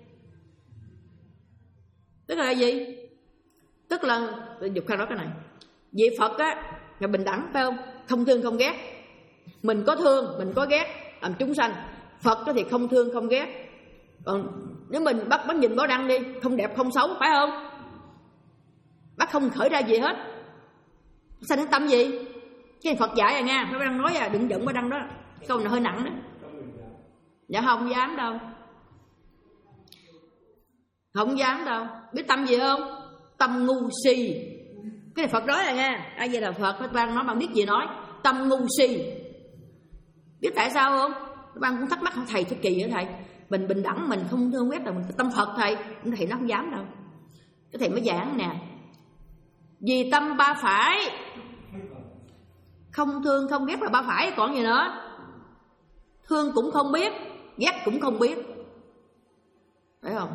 Speaker 1: Tức là gì? Tức là dục khai nói cái này. Vị Phật á là bình đẳng, phải không? Không thương không ghét. Mình có thương, mình có ghét làm chúng sanh. Phật thì không thương không ghét. Còn nếu mình bắt bắt nhìn Bảo Đăng đi, không đẹp không xấu, phải không? Bắt không khởi ra gì hết, sanh đến tâm gì? Cái này Phật dạy à nha, Bảo Đăng nói à, đừng giận Bảo Đăng đó, câu này hơi nặng đó. Dạ không dám đâu, không dám đâu. Biết tâm gì không? Tâm ngu si. Cái này Phật nói à nha, ai vậy là Phật, các bạn nói bạn biết gì nói? Tâm ngu si. Biết tại sao không? Các bạn cũng thắc mắc, thầy thế kỳ hả thầy? Mình bình đẳng, mình không thương quét là mình tâm Phật thầy. Thầy nó không dám đâu. Cái thầy mới giảng nè, vì tâm ba phải, không thương không ghét là ba phải, còn gì nữa? Thương cũng không biết, ghét cũng không biết, phải không?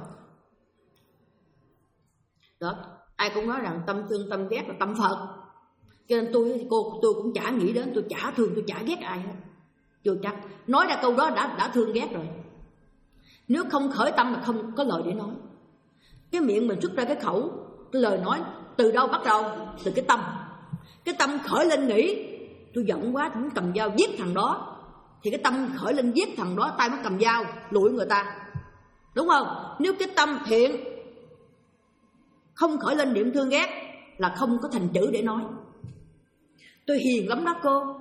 Speaker 1: Đó, ai cũng nói rằng tâm thương tâm ghét là tâm Phật. Cho nên tôi cô tôi cũng chả nghĩ đến, tôi chả thương tôi chả ghét ai hết, chưa chắc. Nói ra câu đó đã đã thương ghét rồi. Nếu không khởi tâm là không có lời để nói. Cái miệng mình xuất ra cái khẩu, cái lời nói từ đâu bắt đầu? Từ cái tâm. Cái tâm khởi lên nghĩ tôi giận quá, tôi muốn cầm dao giết thằng đó, thì cái tâm khởi lên giết thằng đó, tay mới cầm dao lụi người ta, đúng không? Nếu cái tâm thiện không khởi lên niệm thương ghét là không có thành chữ để nói. Tôi hiền lắm đó cô.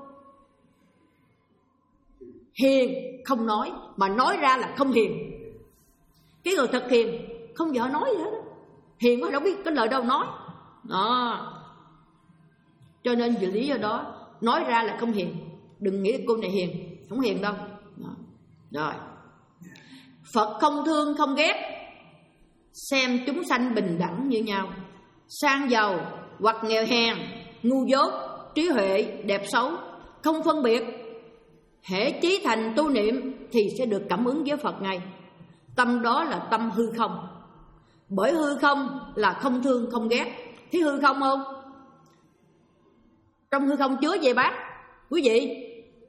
Speaker 1: Hiền không nói, mà nói ra là không hiền. Cái người thật hiền không vợ nói gì hết, hiền quá đâu biết cái lời đâu nói đó. Cho nên vì lý do đó nói ra là không hiền. đừng nghĩ cô này hiền, không hiền đâu. Đó. Rồi, Phật không thương không ghét, xem chúng sanh bình đẳng như nhau, sang giàu hoặc nghèo hèn, ngu dốt, trí huệ, đẹp xấu, không phân biệt. Hễ chí thành tu niệm thì sẽ được cảm ứng với Phật ngay. Tâm đó là tâm hư không. Bởi hư không là không thương không ghét. Thấy hư không không? Trong hư không chứa gì bác? Quý vị,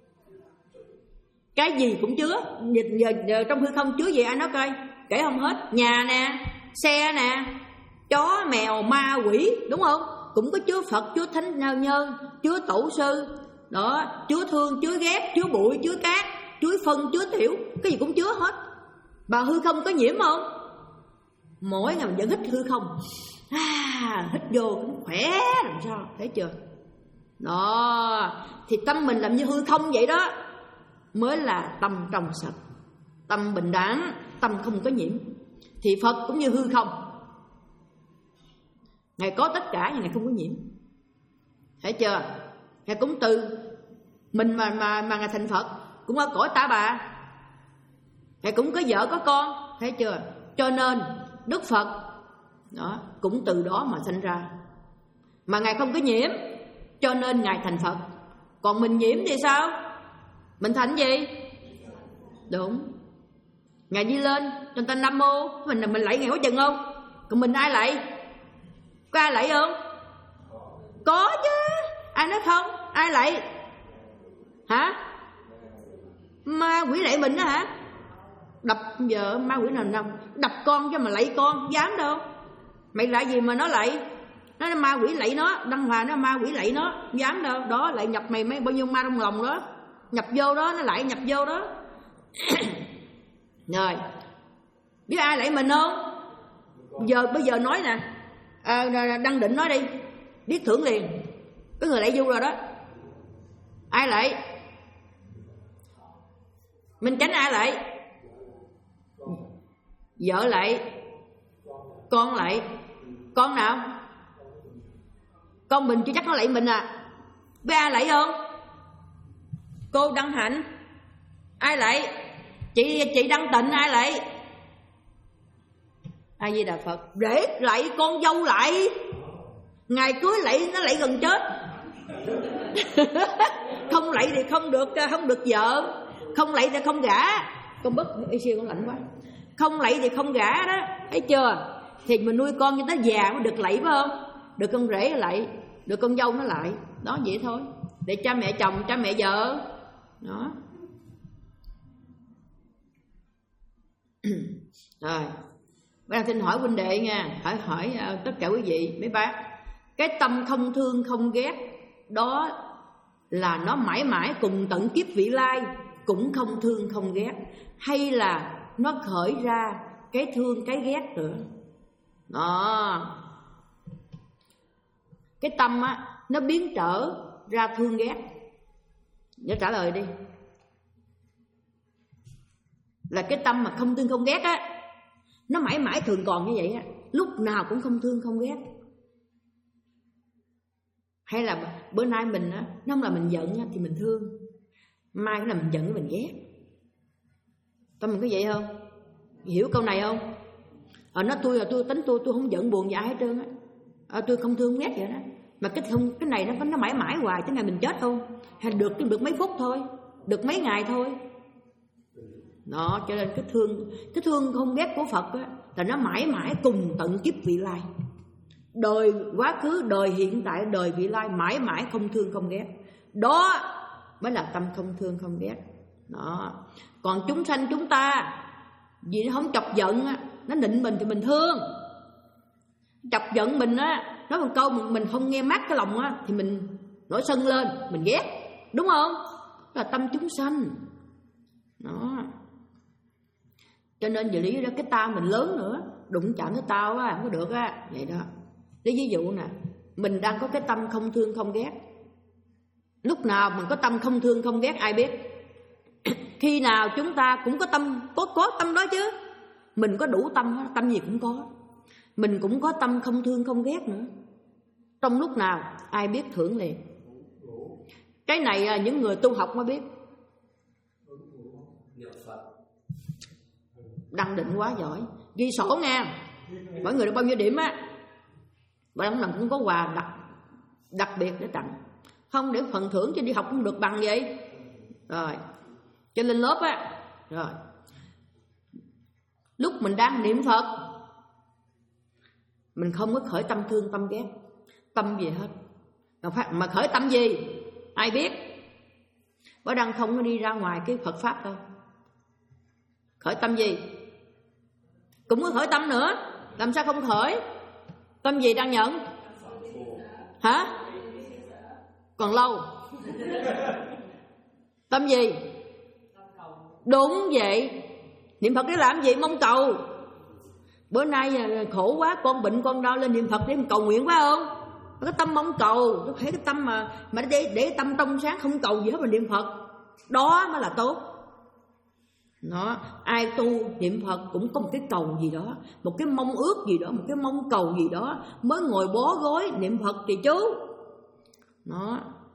Speaker 1: cái gì cũng chứa. Giờ, giờ trong hư không chứa gì ai nói coi? Kể không hết. Nhà nè, xe nè, chó, mèo, ma, quỷ, đúng không? Cũng có chứa Phật, chứa Thánh Nhân, chứa Tổ Sư. Đó, chứa thương, chứa ghét, chứa bụi, chứa cát, chứa phân, chứa tiểu. Cái gì cũng chứa hết. Bà hư không có nhiễm không? Mỗi ngày mình vẫn hít hư không. À, hít vô cũng khỏe làm sao, thấy chưa? Đó, thì tâm mình làm như hư không vậy đó, mới là tâm trong sạch, tâm bình đẳng, tâm không có nhiễm. Thì Phật cũng như hư không, Ngài có tất cả nhưng Ngài không có nhiễm. Thấy chưa? Ngài cũng từ mình mà mà mà Ngài thành Phật, cũng ở cõi Ta Bà, Ngài cũng có vợ có con. Thấy chưa? Cho nên Đức Phật đó cũng từ đó mà sinh ra. Mà Ngài không có nhiễm, cho nên Ngài thành Phật. Còn mình nhiễm thì sao? Mình thành gì? Đúng. Ngài đi lên cho người ta Nam Mô, mình mình lạy Ngài có chừng không? Còn mình ai lạy? Có ai lạy không? Có chứ. Ai nói không? Ai lạy? Hả? Ma quỷ lạy mình đó hả? Đập vợ ma quỷ nào nào đập con cho mà lạy con, dám đâu. Mày lại gì mà nó lạy? Nó là ma quỷ lạy nó, Đăng Hòa nó ma quỷ lạy nó, dám đâu. Đó, lại nhập mày mấy bao nhiêu ma trong lòng đó, nhập vô đó, nó lại nhập vô đó. Rồi, biết ai lạy mình không? Giờ bây giờ nói nè, à, Đăng Định nói đi, biết thưởng liền. Cái người lạy vô rồi đó. Ai lạy? Mình tránh ai lạy? Vợ lạy, con lạy. Con nào? Con mình chưa chắc nó lạy mình à. Biết ai lạy không? Cô Đăng Hạnh. Ai lạy? Chị chị Đăng Tịnh ai lạy? A Di Đà Phật. Để lạy con dâu lại. Ngày cưới lạy nó lạy gần chết. Không lạy thì không được không được vợ, không lạy thì không gả. Con bất y siêu con lạnh quá. Không lạy thì không gả đó, thấy chưa? Thì mình nuôi con cho nó già mới được lạy phải không? Được con rể lạy, được con dâu nó lại. Đó vậy thôi. Để cha mẹ chồng, cha mẹ vợ. Đó. Rồi. Bây giờ xin hỏi huynh đệ nha, hỏi hỏi uh, tất cả quý vị, mấy bác. Cái tâm không thương không ghét đó là nó mãi mãi cùng tận kiếp vị lai cũng không thương không ghét, hay là nó khởi ra cái thương cái ghét nữa? Đó. Cái tâm á, nó biến trở ra thương ghét. Nhớ trả lời đi. Là cái tâm mà không thương không ghét á, nó mãi mãi thường còn như vậy á, lúc nào cũng không thương không ghét. Hay là bữa nay mình á, nó không là mình giận á, thì mình thương, mai nó là mình giận mình ghét. Tâm mình có vậy không? Hiểu câu này không? Ờ, nó tôi là tôi tính tôi tôi không giận buồn gì ai hết trơn á. Ờ, tôi không thương ghét vậy đó. Mà cái không cái này nó nó mãi mãi hoài tới ngày mình chết không? Hay được được mấy phút thôi, được mấy ngày thôi. Đó, cho nên cái thương cái thương không ghét của Phật á, là nó mãi mãi cùng tận kiếp vị lai. Đời quá khứ, đời hiện tại, đời vị lai, mãi mãi không thương không ghét. Đó mới là tâm không thương không ghét. Đó. Còn chúng sanh chúng ta vì nó không chọc giận á, nó nịnh mình thì mình thương. Chọc giận mình á, nói một câu mình, mình không nghe mát cái lòng á, thì mình nổi sân lên, mình ghét. Đúng không? Đó là tâm chúng sanh. Đó. Cho nên về lý đó cái tao mình lớn nữa, đụng chạm cái tao á, không có được á. Vậy đó. Lấy ví dụ nè, mình đang có cái tâm không thương không ghét. Lúc nào mình có tâm không thương không ghét ai biết? Khi nào chúng ta cũng có tâm, có, có tâm đó chứ. Mình có đủ tâm, tâm gì cũng có. Mình cũng có tâm không thương không ghét nữa. Trong lúc nào ai biết thưởng liền. Cái này là những người tu học mới biết. Đăng Định quá giỏi, ghi sổ nha, mỗi người được bao nhiêu điểm á, và lần nào cũng có quà đặc đặc biệt để tặng, không để phần thưởng cho đi học không được bằng vậy. Rồi cho lên lớp á, rồi lúc mình đang niệm Phật, mình không có khởi tâm thương tâm ghét, tâm gì hết. Mà khởi tâm gì ai biết. Bảo Đăng không có đi ra ngoài cái Phật Pháp đâu. Khởi tâm gì cũng có khởi tâm nữa. Làm sao không khởi? Tâm gì đang nhận? Hả? Còn lâu. Tâm gì? Đúng vậy. Niệm Phật để làm gì? Mong cầu. Bữa nay khổ quá, con bệnh con đau, lên niệm Phật để cầu nguyện quá không? Cái tâm mong cầu, tôi thấy cái tâm mà mà để để tâm trong sáng không cầu gì hết mà niệm Phật, đó mới là tốt. Nó ai tu niệm Phật cũng có một cái cầu gì đó, một cái mong ước gì đó, một cái mong cầu gì đó mới ngồi bó gối niệm Phật thì chú. Nó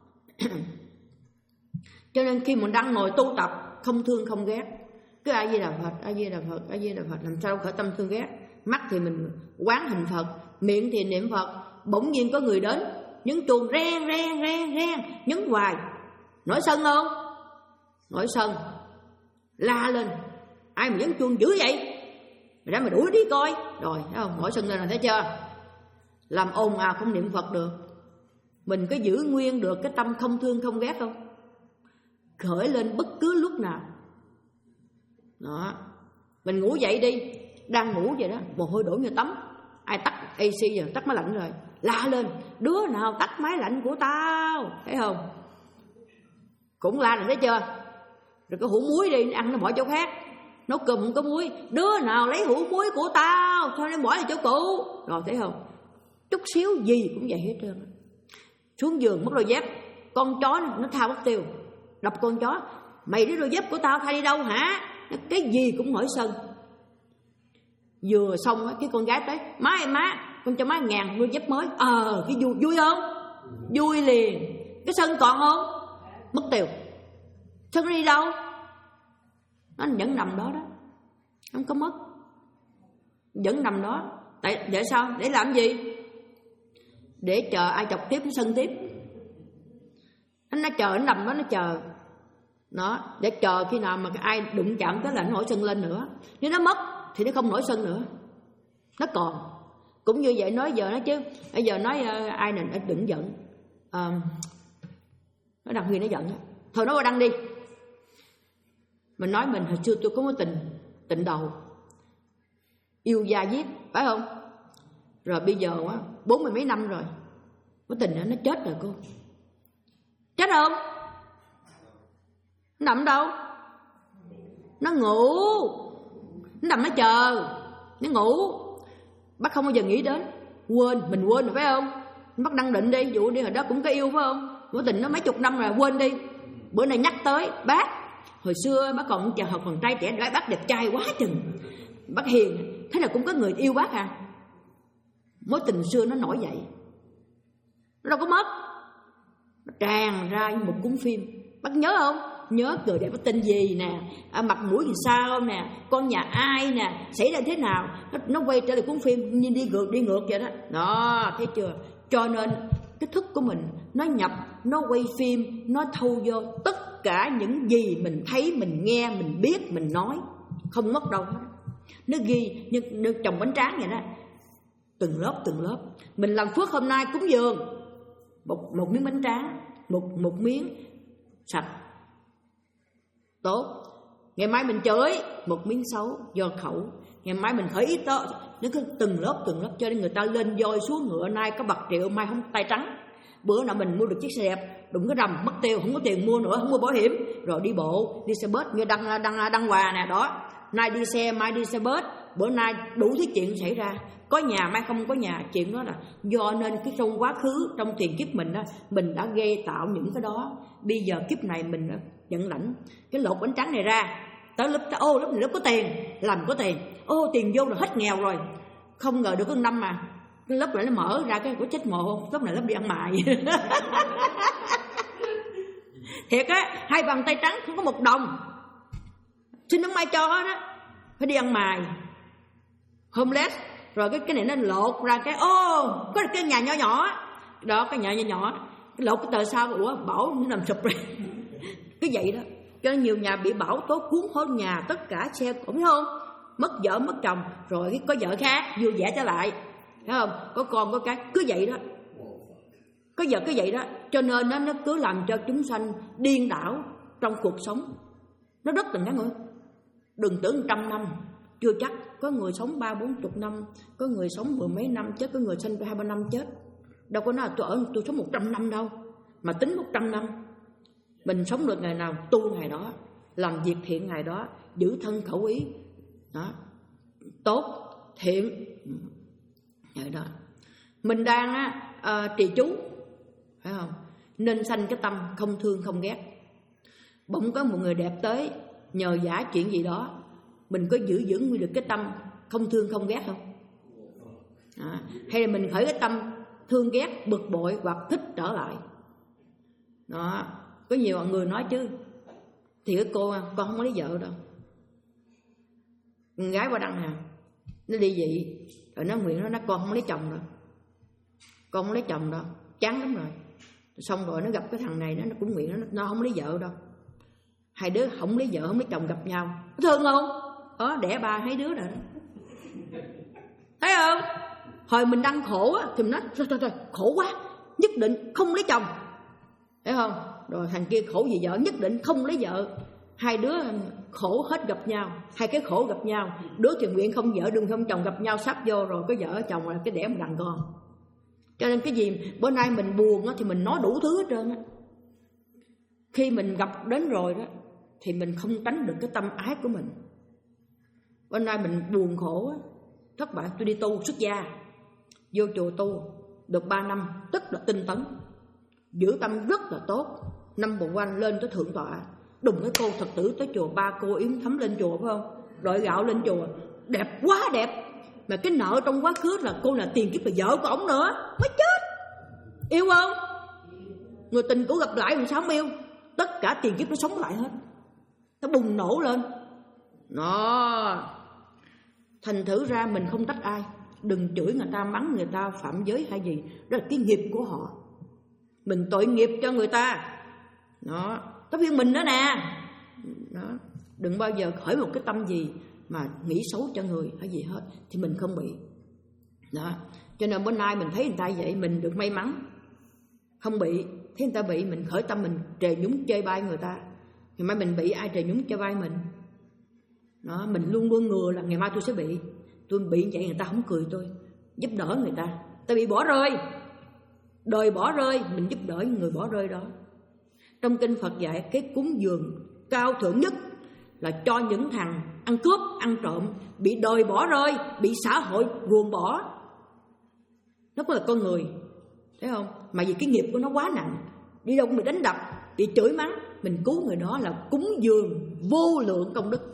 Speaker 1: cho nên khi mình đang ngồi tu tập không thương không ghét, cứ A Di Đà Phật, A Di Đà Phật, A Di Đà Phật, làm sao khởi tâm thương ghét. Mắt thì mình quán hình Phật, miệng thì niệm Phật. Bỗng nhiên có người đến nhấn chuông reng reng reng reng, nhấn hoài, nổi sân không? Nổi sân, la lên, ai mà nhấn chuông dữ vậy, mày ra mày đuổi đi coi. Rồi thấy không, nổi sân lên là thấy chưa, làm ồn ào không niệm Phật được. Mình có giữ nguyên được cái tâm không thương không ghét không? Khởi lên bất cứ lúc nào. Đó, mình ngủ dậy đi, đang ngủ vậy đó, mồ hôi đổ như tắm, ai tắt a xê giờ, tắt máy lạnh rồi, la lên, đứa nào tắt máy lạnh của tao, thấy không? Cũng la rồi thấy chưa? Rồi cái hũ muối đi, ăn nó bỏ chỗ khác, nấu cơm không có muối, đứa nào lấy hũ muối của tao, thôi nó bỏ vào chỗ cũ. Rồi thấy không? Chút xíu gì cũng vậy hết trơn. Xuống giường mất đôi dép, con chó nó thao mất tiêu, đập con chó, mày lấy đôi dép của tao thay đi đâu hả? Cái gì cũng nổi sân. Vừa xong cái con gái tới, má em má, con cho má ngàn đôi dép mới. Ờ, cái vui, vui không? Vui liền. Cái sân còn không? Mất tiêu. Sân nó đi đâu? Nó vẫn nằm đó đó, không có mất, vẫn nằm đó. Tại để sao? Để làm gì? Để chờ ai chọc tiếp nó sân tiếp. Nó chờ, nó nằm đó nó chờ. Nó để chờ khi nào mà ai đụng chạm tới là nó nổi sân lên nữa. Nếu nó mất thì nó không nổi sân nữa, nó còn. Cũng như vậy, nói giờ nó chứ bây giờ nói uh, ai nè đừng giận, uh, nó Đăng Huy nó giận, thôi nói qua Đăng đi. Mình nói mình hồi xưa tôi có mối tình tình đầu yêu da giết, phải không? Rồi bây giờ quá bốn mươi mấy năm rồi, mối tình đó nó chết rồi cô. Chết không? Nó nằm đâu? Nó ngủ. Nó nằm nó chờ, nó ngủ. Bác không bao giờ nghĩ đến. Quên, mình quên rồi phải không? Bác Đăng Định đi, dụ đi hồi đó cũng có yêu phải không? Mối tình nó mấy chục năm rồi, quên đi. Bữa nay nhắc tới, bác hồi xưa bác còn chờ học còn trai trẻ, bác đẹp trai quá chừng, bác hiền, thế là cũng có người yêu bác à. Mối tình xưa nó nổi dậy, nó đâu có mất, nó tràn ra như một cuốn phim. Bác nhớ không? Nhớ người đẹp có tên gì nè, à, mặt mũi thì sao nè, con nhà ai nè, xảy ra thế nào, nó, nó quay trở lại cuốn phim như đi ngược đi ngược vậy đó. Đó, thấy chưa? Cho nên cái thức của mình nó nhập, nó quay phim, nó thâu vô tất cả những gì mình thấy, mình nghe, mình biết, mình nói, không mất đâu hết. Nó ghi như, như trồng bánh tráng vậy đó, từng lớp từng lớp. Mình làm phước hôm nay cúng dường một, một miếng bánh tráng, một, một miếng sạch tốt. Ngày mai mình chửi một miếng xấu do khẩu. Ngày mai mình khởi ý đó, nó cứ từng lớp từng lớp cho nên người ta lên voi xuống ngựa, nay có bạc triệu mai không tay trắng. Bữa nào mình mua được chiếc xe đẹp, đụng cái rầm mất tiêu, không có tiền mua nữa, không mua bảo hiểm, rồi đi bộ, đi xe bus như đăng đăng đăng Hòa nè đó. Nay đi xe, mai đi xe bus, bữa nay đủ thứ chuyện xảy ra. Có nhà mai không có nhà, chuyện đó là do nên cái trong quá khứ, trong tiền kiếp mình đó, mình đã gây tạo những cái đó. Bây giờ kiếp này mình nhận lãnh cái lột bánh trắng này ra, tới lớp ô lớp này lớp có tiền, làm có tiền, ô tiền vô là hết nghèo rồi. Không ngờ được có năm mà cái lớp này nó mở ra cái có chết mồ không, lớp này lớp đi ăn mày. Thiệt á, hai bàn tay trắng không có một đồng, xin không ai cho hết á, phải đi ăn mài homeless. Rồi cái cái này nó lột ra cái ô có cái nhà nhỏ nhỏ đó, cái nhà nhỏ nhỏ lột cái tờ sau, ủa bão nó nằm sụp rồi cái vậy đó. Cho nên nhiều nhà bị bão tố cuốn hết nhà, tất cả xe cũng thấy không, mất vợ mất chồng, rồi có vợ khác vui vẻ trở lại, thấy không, có con có cái, cứ vậy đó, có vợ cứ vậy đó. Cho nên nó nó cứ làm cho chúng sanh điên đảo trong cuộc sống, nó rất là ngắn ngủi. Đừng tưởng trăm năm, chưa chắc, có người sống ba bốn chục năm, có người sống mười mấy năm chết, có người sinh hai ba năm chết. Đâu có nói tôi ở tôi sống một trăm năm đâu, mà tính một trăm năm. Mình sống được ngày nào tu ngày đó, làm việc thiện ngày đó, giữ thân khẩu ý đó tốt thiện vậy đó. Mình đang á, à, trì chú, phải không, nên sanh cái tâm không thương không ghét. Bỗng có một người đẹp tới nhờ vả chuyện gì đó, mình có giữ vững được cái tâm không thương không ghét không? À, hay là mình khởi cái tâm thương ghét, bực bội hoặc thích trở lại đó. Có nhiều người nói chứ thì cái cô con không có lấy vợ đâu. Con gái qua đăng nè, nó đi dị rồi nó nguyện nó nói con không lấy chồng đâu, con không lấy chồng đâu, chán lắm rồi. Xong rồi nó gặp cái thằng này nó, nó cũng nguyện nó, nó không lấy vợ đâu. Hai đứa không lấy vợ không lấy chồng gặp nhau, thương không? Đó, đẻ ba mấy đứa rồi đó. Thấy không? Hồi mình đang khổ á thì mình nói thôi thôi thôi khổ quá, nhất định không lấy chồng, thấy không? Rồi thằng kia khổ vì vợ, nhất định không lấy vợ. Hai đứa khổ hết gặp nhau, hai cái khổ gặp nhau, đứa thì nguyện không vợ đừng không chồng gặp nhau, sắp vô rồi có vợ chồng là cái đẻ một đàn con. Cho nên cái gì bữa nay mình buồn á thì mình nói đủ thứ hết trơn á. Khi mình gặp đến rồi đó thì mình không tránh được cái tâm ái của mình. Bữa nay mình buồn khổ á, các bạn tôi đi tu xuất gia, vô chùa tu được ba năm, tức là tinh tấn, giữ tâm rất là tốt. Năm bộ quanh lên tới thượng tọa, đùng cái cô Phật tử tới chùa, ba cô yếm thấm lên chùa phải không, đội gạo lên chùa, đẹp quá đẹp. Mà cái nợ trong quá khứ là cô là tiền kiếp là vợ của ổng nữa mới chết. Yêu không? Người tình cũ gặp lại làm sao không yêu? Tất cả tiền kiếp nó sống lại hết, nó bùng nổ lên nó. Thành thử ra mình không trách ai, đừng chửi người ta, mắng người ta phạm giới hay gì, đó là cái nghiệp của họ, mình tội nghiệp cho người ta đó. Tới phiên mình nữa nè đó. Đừng bao giờ khởi một cái tâm gì mà nghĩ xấu cho người hay gì hết thì mình không bị đó. Cho nên bữa nay mình thấy người ta vậy mình được may mắn, không bị. Thấy người ta bị mình khởi tâm mình trề nhúng chơi bai người ta, ngày mai mình bị ai trề nhúng chơi bai mình đó. Mình luôn luôn ngừa là ngày mai tôi sẽ bị, tôi bị vậy người ta không cười tôi, giúp đỡ người ta. Ta bị bỏ rơi, đời bỏ rơi, mình giúp đỡ người bỏ rơi đó. Trong kinh Phật dạy cái cúng dường cao thượng nhất là cho những thằng ăn cướp, ăn trộm, bị đời bỏ rơi, bị xã hội ruồng bỏ. Nó có là con người, thấy không? Mà vì cái nghiệp của nó quá nặng, đi đâu cũng bị đánh đập, bị chửi mắng, mình cứu người đó là cúng dường vô lượng công đức.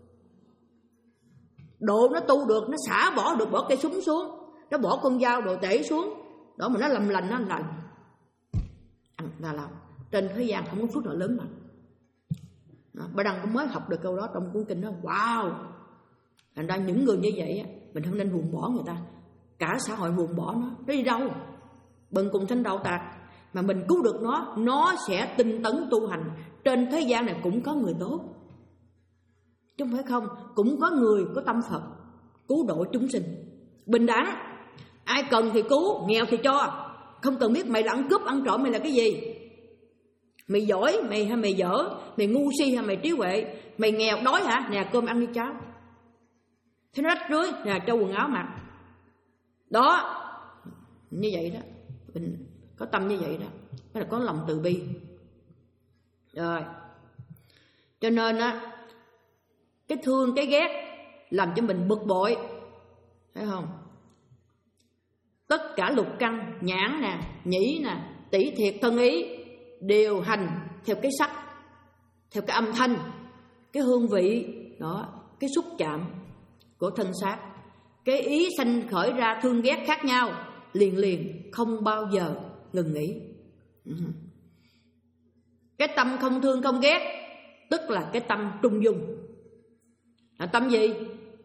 Speaker 1: Độ nó tu được, nó xả bỏ được, bỏ cây súng xuống, nó bỏ con dao đồ tể xuống, đó mà nó làm lành, nó lành là làm. Trên thế gian không có phước nào lớn mà. Bà Đăng cũng mới học được câu đó trong cuốn kinh đó. Wow. Thành ra những người như vậy mình không nên ruồng bỏ người ta. Cả xã hội ruồng bỏ nó, nó đi đâu? Bần cùng sanh đạo tạc. Mà mình cứu được nó, nó sẽ tinh tấn tu hành. Trên thế gian này cũng có người tốt, chứ không phải không. Cũng có người có tâm Phật, cứu độ chúng sinh bình đẳng. Ai cần thì cứu, nghèo thì cho. Không cần biết mày là ăn cướp, ăn trộm, mày là cái gì, mày giỏi mày hay mày dở, mày ngu si hay mày trí huệ, mày nghèo đói hả, nè cơm ăn đi cháu, thế nó rách rưới, nè cho quần áo mặc đó. Như vậy đó, mình có tâm như vậy đó, đó là có lòng từ bi rồi. Cho nên á, cái thương cái ghét làm cho mình bực bội, thấy không? Tất cả lục căn, nhãn nè, nhĩ nè, tỷ thiệt, thân ý đều hành theo cái sắc, theo cái âm thanh, cái hương vị đó, cái xúc chạm của thân xác. Cái ý sanh khởi ra thương ghét khác nhau, liền liền không bao giờ ngừng nghỉ. Cái tâm không thương không ghét tức là cái tâm trung dung. Là tâm gì?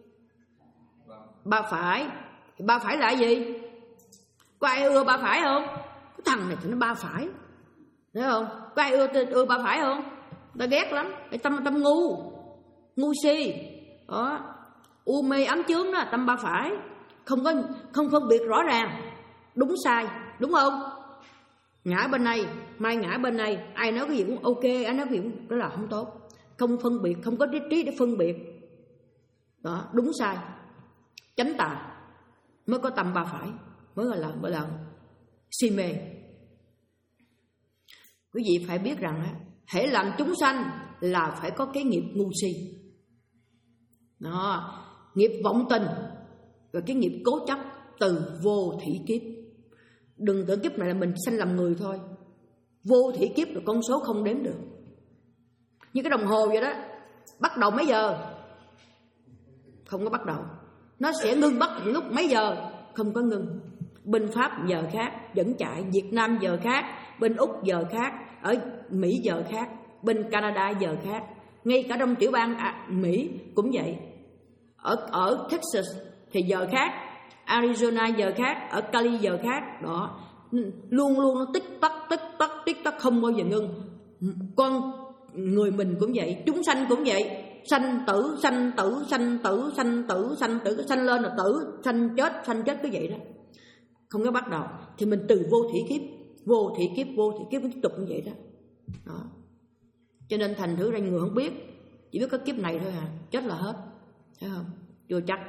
Speaker 1: Ba phải. Ba phải là gì? Có ai ưa ba phải không? Cái thằng này thì nó ba phải, thấy không? Có ai ưa ưa ba phải không? Ta ghét lắm. Cái tâm tâm ngu, ngu si đó, u mê ám chướng đó, tâm ba phải, không có không phân biệt rõ ràng đúng sai, đúng không? Ngã bên này, mai ngã bên này, ai nói cái gì cũng ok, ai nói cái gì cũng đó là không tốt. Không phân biệt, không có trí trí để phân biệt đó, đúng sai, chánh tà mới có tâm ba phải, mới gọi là mới là si mê. Quý vị phải biết rằng hễ làm chúng sanh là phải có cái nghiệp ngu si đó, nghiệp vọng tình và cái nghiệp cố chấp từ vô thỉ kiếp. Đừng tưởng kiếp này là mình sanh làm người thôi, vô thỉ kiếp là con số không đếm được. Như cái đồng hồ vậy đó, bắt đầu mấy giờ? Không có bắt đầu. Nó sẽ ngưng bắt lúc mấy giờ? Không có ngưng. Bên Pháp giờ khác vẫn chạy, Việt Nam giờ khác, bên Úc giờ khác, ở Mỹ giờ khác, bên Canada giờ khác, ngay cả trong tiểu bang à, Mỹ cũng vậy. Ở ở Texas thì giờ khác, Arizona giờ khác, ở Cali giờ khác đó, luôn luôn nó tích tắc tích tắc tích tắc không bao giờ ngưng. Con người mình cũng vậy, chúng sanh cũng vậy, sanh tử sanh tử sanh tử sanh tử sanh tử, sanh lên là tử, sanh chết sanh chết cứ vậy đó, không có bắt đầu. Thì mình từ vô thỉ kiếp, vô thỉ kiếp, vô thỉ kiếp tiếp tục như vậy đó. Đó. Cho nên thành thử ra người không biết, chỉ biết có kiếp này thôi à, chết là hết, thấy không? Chưa chắc.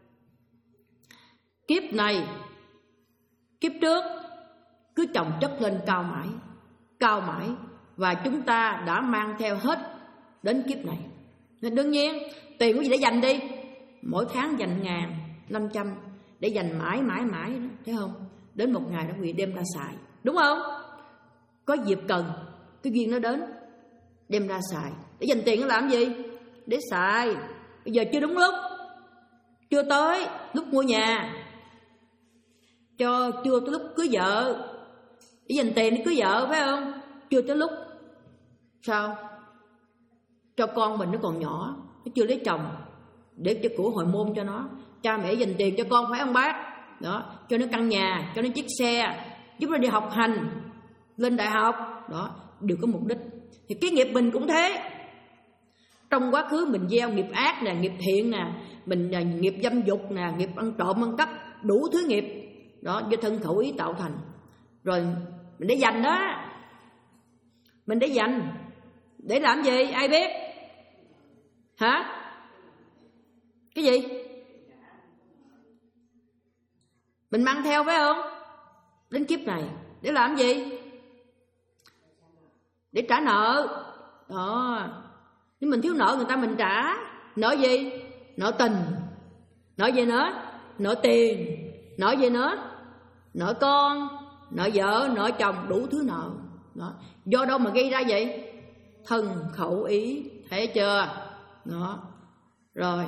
Speaker 1: Kiếp này, kiếp trước cứ chồng chất lên cao mãi, cao mãi, và chúng ta đã mang theo hết đến kiếp này. Nên đương nhiên tiền của gì để dành đi, mỗi tháng dành ngàn, năm trăm để dành mãi mãi mãi đó, thấy không? Đến một ngày đó quý vị đem ra xài, đúng không? Có dịp cần, cái duyên nó đến, đem ra xài. Để dành tiền nó làm gì? Để xài. Bây giờ chưa đúng lúc, chưa tới lúc mua nhà, cho chưa tới lúc cưới vợ, để dành tiền để cưới vợ, phải không? Chưa tới lúc. Sao? Cho con mình nó còn nhỏ, nó chưa lấy chồng, để cho của hồi môn cho nó. Cha mẹ dành tiền cho con, phải không bác? Đó, cho nó căn nhà, cho nó chiếc xe, giúp nó đi học hành, lên đại học, đó, đều có mục đích. Thì cái nghiệp mình cũng thế. Trong quá khứ mình gieo nghiệp ác nè, nghiệp thiện nè, mình nghiệp dâm dục nè, nghiệp ăn trộm ăn cắp, đủ thứ nghiệp đó do thân khẩu ý tạo thành. Rồi mình để dành đó, mình để dành để làm gì ai biết? Hả? Cái gì? Mình mang theo phải không? Đến kiếp này để làm gì? Để trả nợ đó. Nhưng mình thiếu nợ người ta mình trả. Nợ gì? Nợ tình. Nợ gì nữa? Nợ tiền. Nợ gì nữa? Nợ con, nợ vợ, nợ chồng, đủ thứ nợ đó. Do đâu mà gây ra vậy? Thân khẩu ý, thấy chưa? Đó. Rồi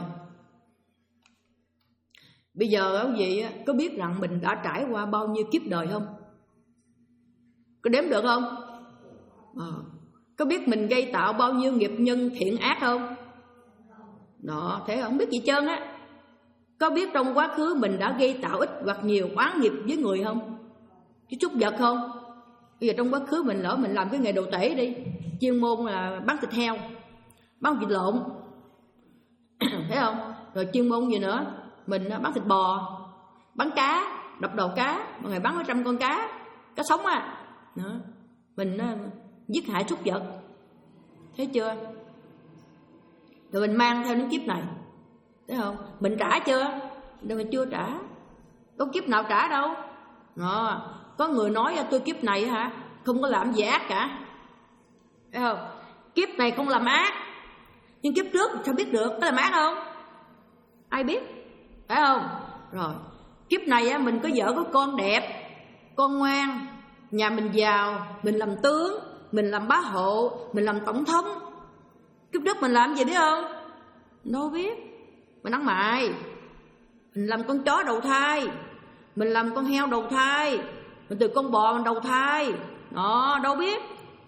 Speaker 1: bây giờ quý vị có biết rằng mình đã trải qua bao nhiêu kiếp đời không? Có đếm được không? À, có biết mình gây tạo bao nhiêu nghiệp nhân thiện ác không? Đó, thế không biết gì trơn á. Có biết trong quá khứ mình đã gây tạo ít hoặc nhiều oán nghiệp với người không? Chứ chút vật không? Bây giờ trong quá khứ mình lỡ mình làm cái nghề đồ tể đi, chuyên môn là bán thịt heo, bán thịt lộn, thấy không? Rồi chuyên môn gì nữa? Mình bán thịt bò, bán cá, đập đầu cá, mọi ngày bán mấy trăm con cá, cá sống à. Đó. Mình giết hại súc vật, thấy chưa? Rồi mình mang theo đến kiếp này, thấy không? Mình trả chưa? Đâu mình chưa trả. Có kiếp nào trả đâu. Đó. Có người nói tôi kiếp này hả không có làm gì ác cả, thấy không? Kiếp này không làm ác, nhưng kiếp trước sao biết được có làm ác không? Ai biết, phải không? Rồi kiếp này á, mình có vợ có con đẹp, con ngoan, nhà mình giàu, mình làm tướng, mình làm bá hộ, mình làm tổng thống. Kiếp trước mình làm gì biết không? Đâu biết. Mình ăn mày, mình làm con chó đầu thai, mình làm con heo đầu thai, mình từ con bò mình đầu thai. Đó, đâu biết.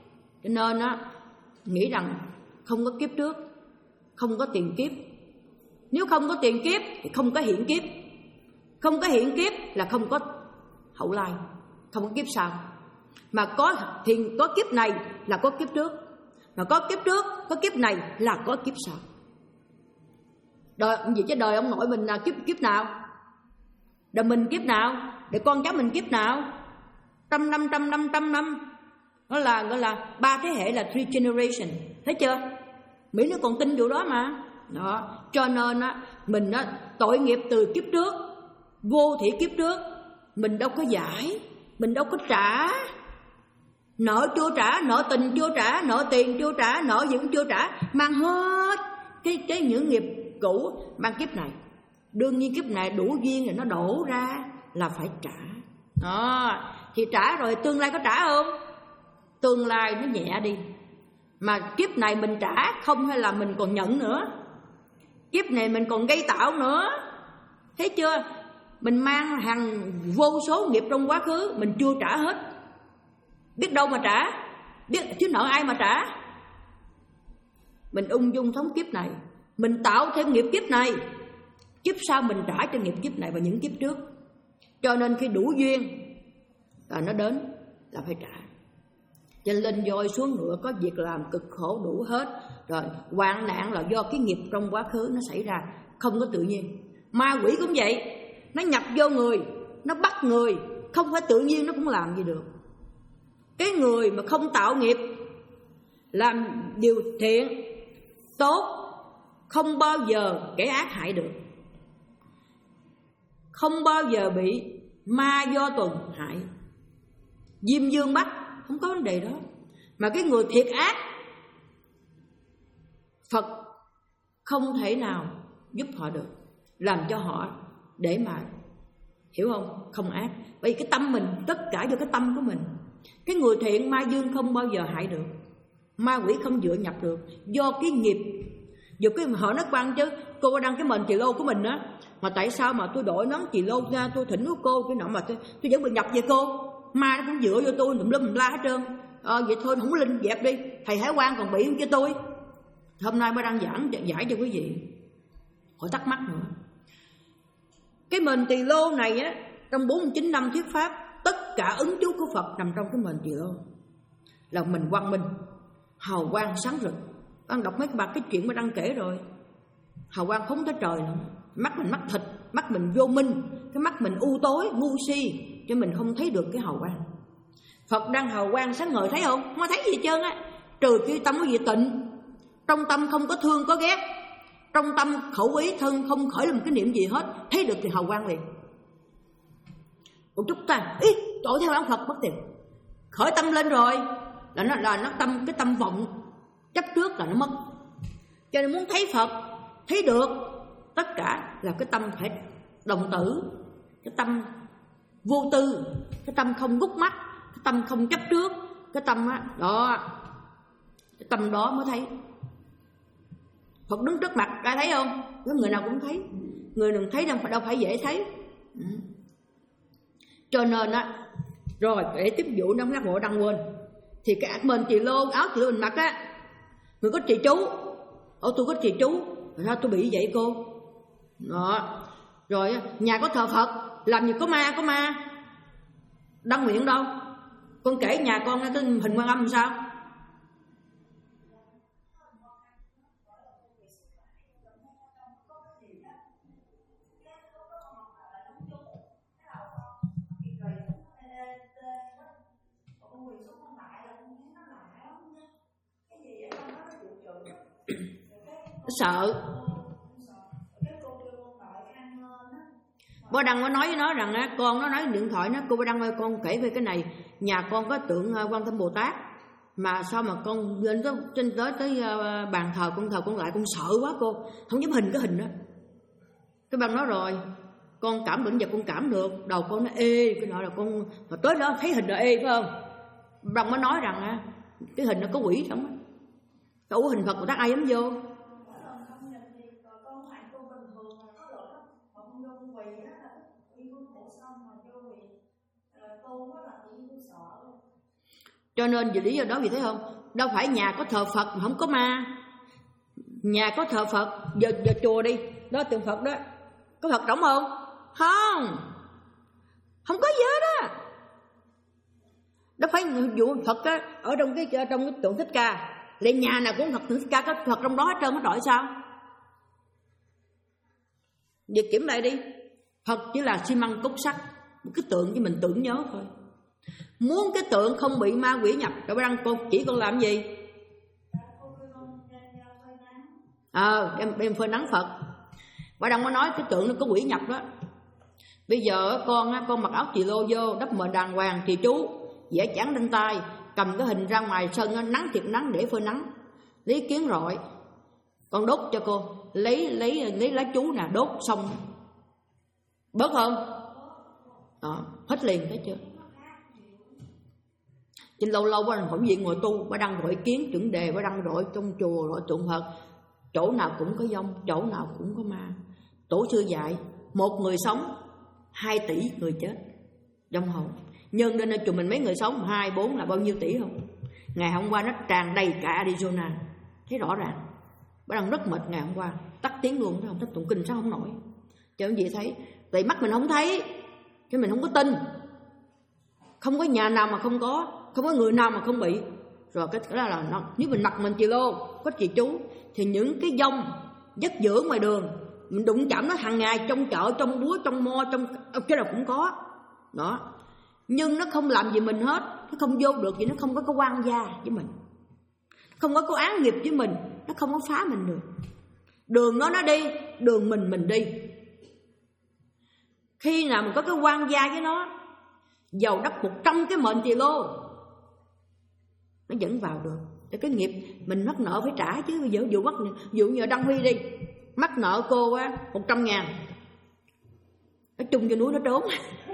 Speaker 1: Cho nên á, nghĩ rằng không có kiếp trước, không có tiền kiếp. Nếu không có tiền kiếp thì không có hiện kiếp, không có hiện kiếp là không có hậu lai, không có kiếp sau. Mà có thì có kiếp này là có kiếp trước, mà có kiếp trước, có kiếp này là có kiếp sau. Đời gì chứ đời ông nội mình là kiếp kiếp nào? Đời mình kiếp nào? Đời con cháu mình kiếp nào? Trăm năm, trăm năm, trăm năm. Nó là gọi là ba thế hệ, là three generation. Thấy chưa? Mỹ nó còn tin vụ đó mà. Đó, cho nên á, mình á, tội nghiệp từ kiếp trước, vô thị kiếp trước, mình đâu có giải, mình đâu có trả. Nợ chưa trả, nợ tình chưa trả, nợ tiền chưa trả, nợ gì cũng chưa trả, mang hết cái cái những nghiệp cũ mang kiếp này. Đương nhiên kiếp này đủ duyên rồi nó đổ ra là phải trả. Đó, thì trả rồi tương lai có trả không? Tương lai nó nhẹ đi. Mà kiếp này mình trả không hay là mình còn nhận nữa. Kiếp này mình còn gây tạo nữa. Thấy chưa? Mình mang hàng vô số nghiệp trong quá khứ, mình chưa trả hết. Biết đâu mà trả, biết chứ nợ ai mà trả. Mình ung dung sống kiếp này, mình tạo thêm nghiệp kiếp này, kiếp sau mình trả cho nghiệp kiếp này và những kiếp trước. Cho nên khi đủ duyên là nó đến là phải trả. Cho nên lên voi xuống ngựa có việc làm cực khổ đủ hết. Rồi hoạn nạn là do cái nghiệp trong quá khứ nó xảy ra, không có tự nhiên. Ma quỷ cũng vậy, nó nhập vô người, nó bắt người, không phải tự nhiên nó cũng làm gì được. Cái người mà không tạo nghiệp, làm điều thiện, tốt, không bao giờ kẻ ác hại được, không bao giờ bị ma do tuần hại, diêm dương bắt, không có vấn đề đó. Mà cái người thiệt ác, Phật không thể nào giúp họ được, làm cho họ để mà hiểu không, không ác. Bởi vì cái tâm mình, tất cả do cái tâm của mình. Cái người thiện ma dương không bao giờ hại được, ma quỷ không dựa nhập được, do cái nghiệp. Dù cái họ nó quan chứ, cô có đăng cái mền chị lô của mình á, mà tại sao mà tôi đổi nón chị lô ra, tôi thỉnh của cô cái nọ mà tôi, tôi vẫn bị nhập về cô. Ma nó cũng dựa vô tôi, tùm lum tùm la hết trơn. Ờ, vậy thôi không có linh dẹp đi, thầy Hải Quang còn bị cho tôi. Hôm nay mới đăng giảng giải cho quý vị khỏi thắc mắc nữa. Cái mền tỳ lô này á, trong bốn mươi chín năm thuyết pháp, tất cả ứng chú của Phật nằm trong cái mền tỳ lô. Là mình quang minh, hào quang sáng rực. Con đọc mấy cái bạc cái chuyện mà đăng kể rồi, hào quang phóng tới trời nữa. Mắt mình mắt thịt, mắt mình vô minh, cái mắt mình u tối, ngu si, cho mình không thấy được cái hào quang. Phật đang hào quang sáng ngời, thấy không? Không có thấy gì hết trơn á, trừ khi tâm có gì tịnh, trong tâm không có thương có ghét, trong tâm khẩu ý thân không khởi lên một cái niệm gì hết, thấy được thì hào quang liền. Một chút ta, ý, tội theo ông Phật mất tiền. Khởi tâm lên rồi là nó là nó tâm cái tâm vọng chấp trước là nó mất. Cho nên muốn thấy Phật, thấy được tất cả là cái tâm phải đồng tử, cái tâm vô tư, cái tâm không gút mắt, cái tâm không chấp trước, cái tâm á, đó, cái tâm đó mới thấy. Phật đứng trước mặt ai thấy không? Có người nào cũng thấy, người đừng thấy đâu phải đâu phải dễ thấy. Ừ. Cho nên á, rồi để tiếp vụ nó lát bộ đăng quên. Thì cái mình chị lô, áo chị lô mình mặc á, người có trì chú. Ồ tôi có trì chú, sao tôi bị vậy cô? Đó. Rồi nhà có thờ Phật, làm gì có ma, có ma đăng nguyện đâu. Con kể nhà con cái hình Quan Âm sao? Sợ. Bố Đăng có nói với nó rằng á, con nó nói điện thoại nó, cô Bố Đăng ơi con kể về cái này, nhà con có tượng Quan Tâm Bồ Tát mà sao mà con lên tới trên tới tới bàn thờ con thờ con lại con sợ quá cô, không dám hình cái hình đó. Cái băng nói rồi, con cảm định và con cảm được, đầu con nó ê, cái nọ là con mà tới đó thấy hình là ê phải không? Băng mới nói rằng á, cái hình nó có quỷ trong á, đủ hình Phật Bồ Tát ai dám vô. Cho nên vì lý do đó, vì thấy không, đâu phải nhà có thờ Phật mà không có ma. Nhà có thờ Phật, giờ, giờ chùa đi, đó tượng Phật đó, có Phật động không? Không, không có gì hết á. Đâu phải vụ Phật á, ở trong cái trong cái tượng Thích Ca, lại nhà nào cũng Phật tượng Thích Ca, có Phật trong đó hết trơn, hết trọi sao? Việc kiểm lại đi, Phật chỉ là xi măng cốt sắt, một cái tượng cho mình tưởng nhớ thôi. Muốn cái tượng không bị ma quỷ nhập, rồi bà Đăng con chỉ con làm gì? Ờ, à, đem, đem phơi nắng Phật. Bà Đăng có nói cái tượng nó có quỷ nhập đó. Bây giờ con con mặc áo chì lô vô, đắp mền đàng hoàng, trì chú, vẽ chẵn lên tay, cầm cái hình ra ngoài sân nắng thiệt nắng để phơi nắng. Lý Kiến Rọi, con đốt cho cô, lấy lấy lấy lá chú nè, đốt xong bớt không? Đó, hết liền, thấy chưa? Trên lâu lâu bà Đăng phỏng viện ngồi tu, bà Đăng rọi kiến chuẩn đề, bà Đăng rọi trong chùa, rọi tượng Phật, chỗ nào cũng có dông, chỗ nào cũng có ma. Tổ sư dạy, một người sống, hai tỷ người chết, dông hồn. Nhân lên chùa mình mấy người sống, hai bốn là bao nhiêu tỷ không? Ngày hôm qua nó tràn đầy cả Arizona, thấy rõ ràng. Bà Đăng rất mệt ngày hôm qua, tắt tiếng luôn, thấy không? Tắt tụng kinh sao không nổi. Cho nên gì thấy, tại mắt mình không thấy, cái mình không có tin. Không có nhà nào mà không có, không có người nào mà không bị. Rồi cái đó là nó, nếu mình mặc mình chì lô, có trì chú, thì những cái dông dắt giữa ngoài đường, mình đụng chạm nó hàng ngày, trong chợ, trong búa, trong mo, trong cái nào cũng có. Đó. Nhưng nó không làm gì mình hết, nó không vô được gì, nó không có cái quan gia với mình, không có cái án nghiệp với mình, nó không có phá mình được. Đường nó nó đi, đường mình mình đi. Khi nào mình có cái quan gia với nó, giàu đắp một trăm cái mệnh chì lô, nó vẫn vào được. Để cái nghiệp mình mắc nợ phải trả chứ. Bây giờ dụ mắc, dụ như Đăng Huy đi, mắc nợ cô á một trăm ngàn, nó chung cho núi nó trốn.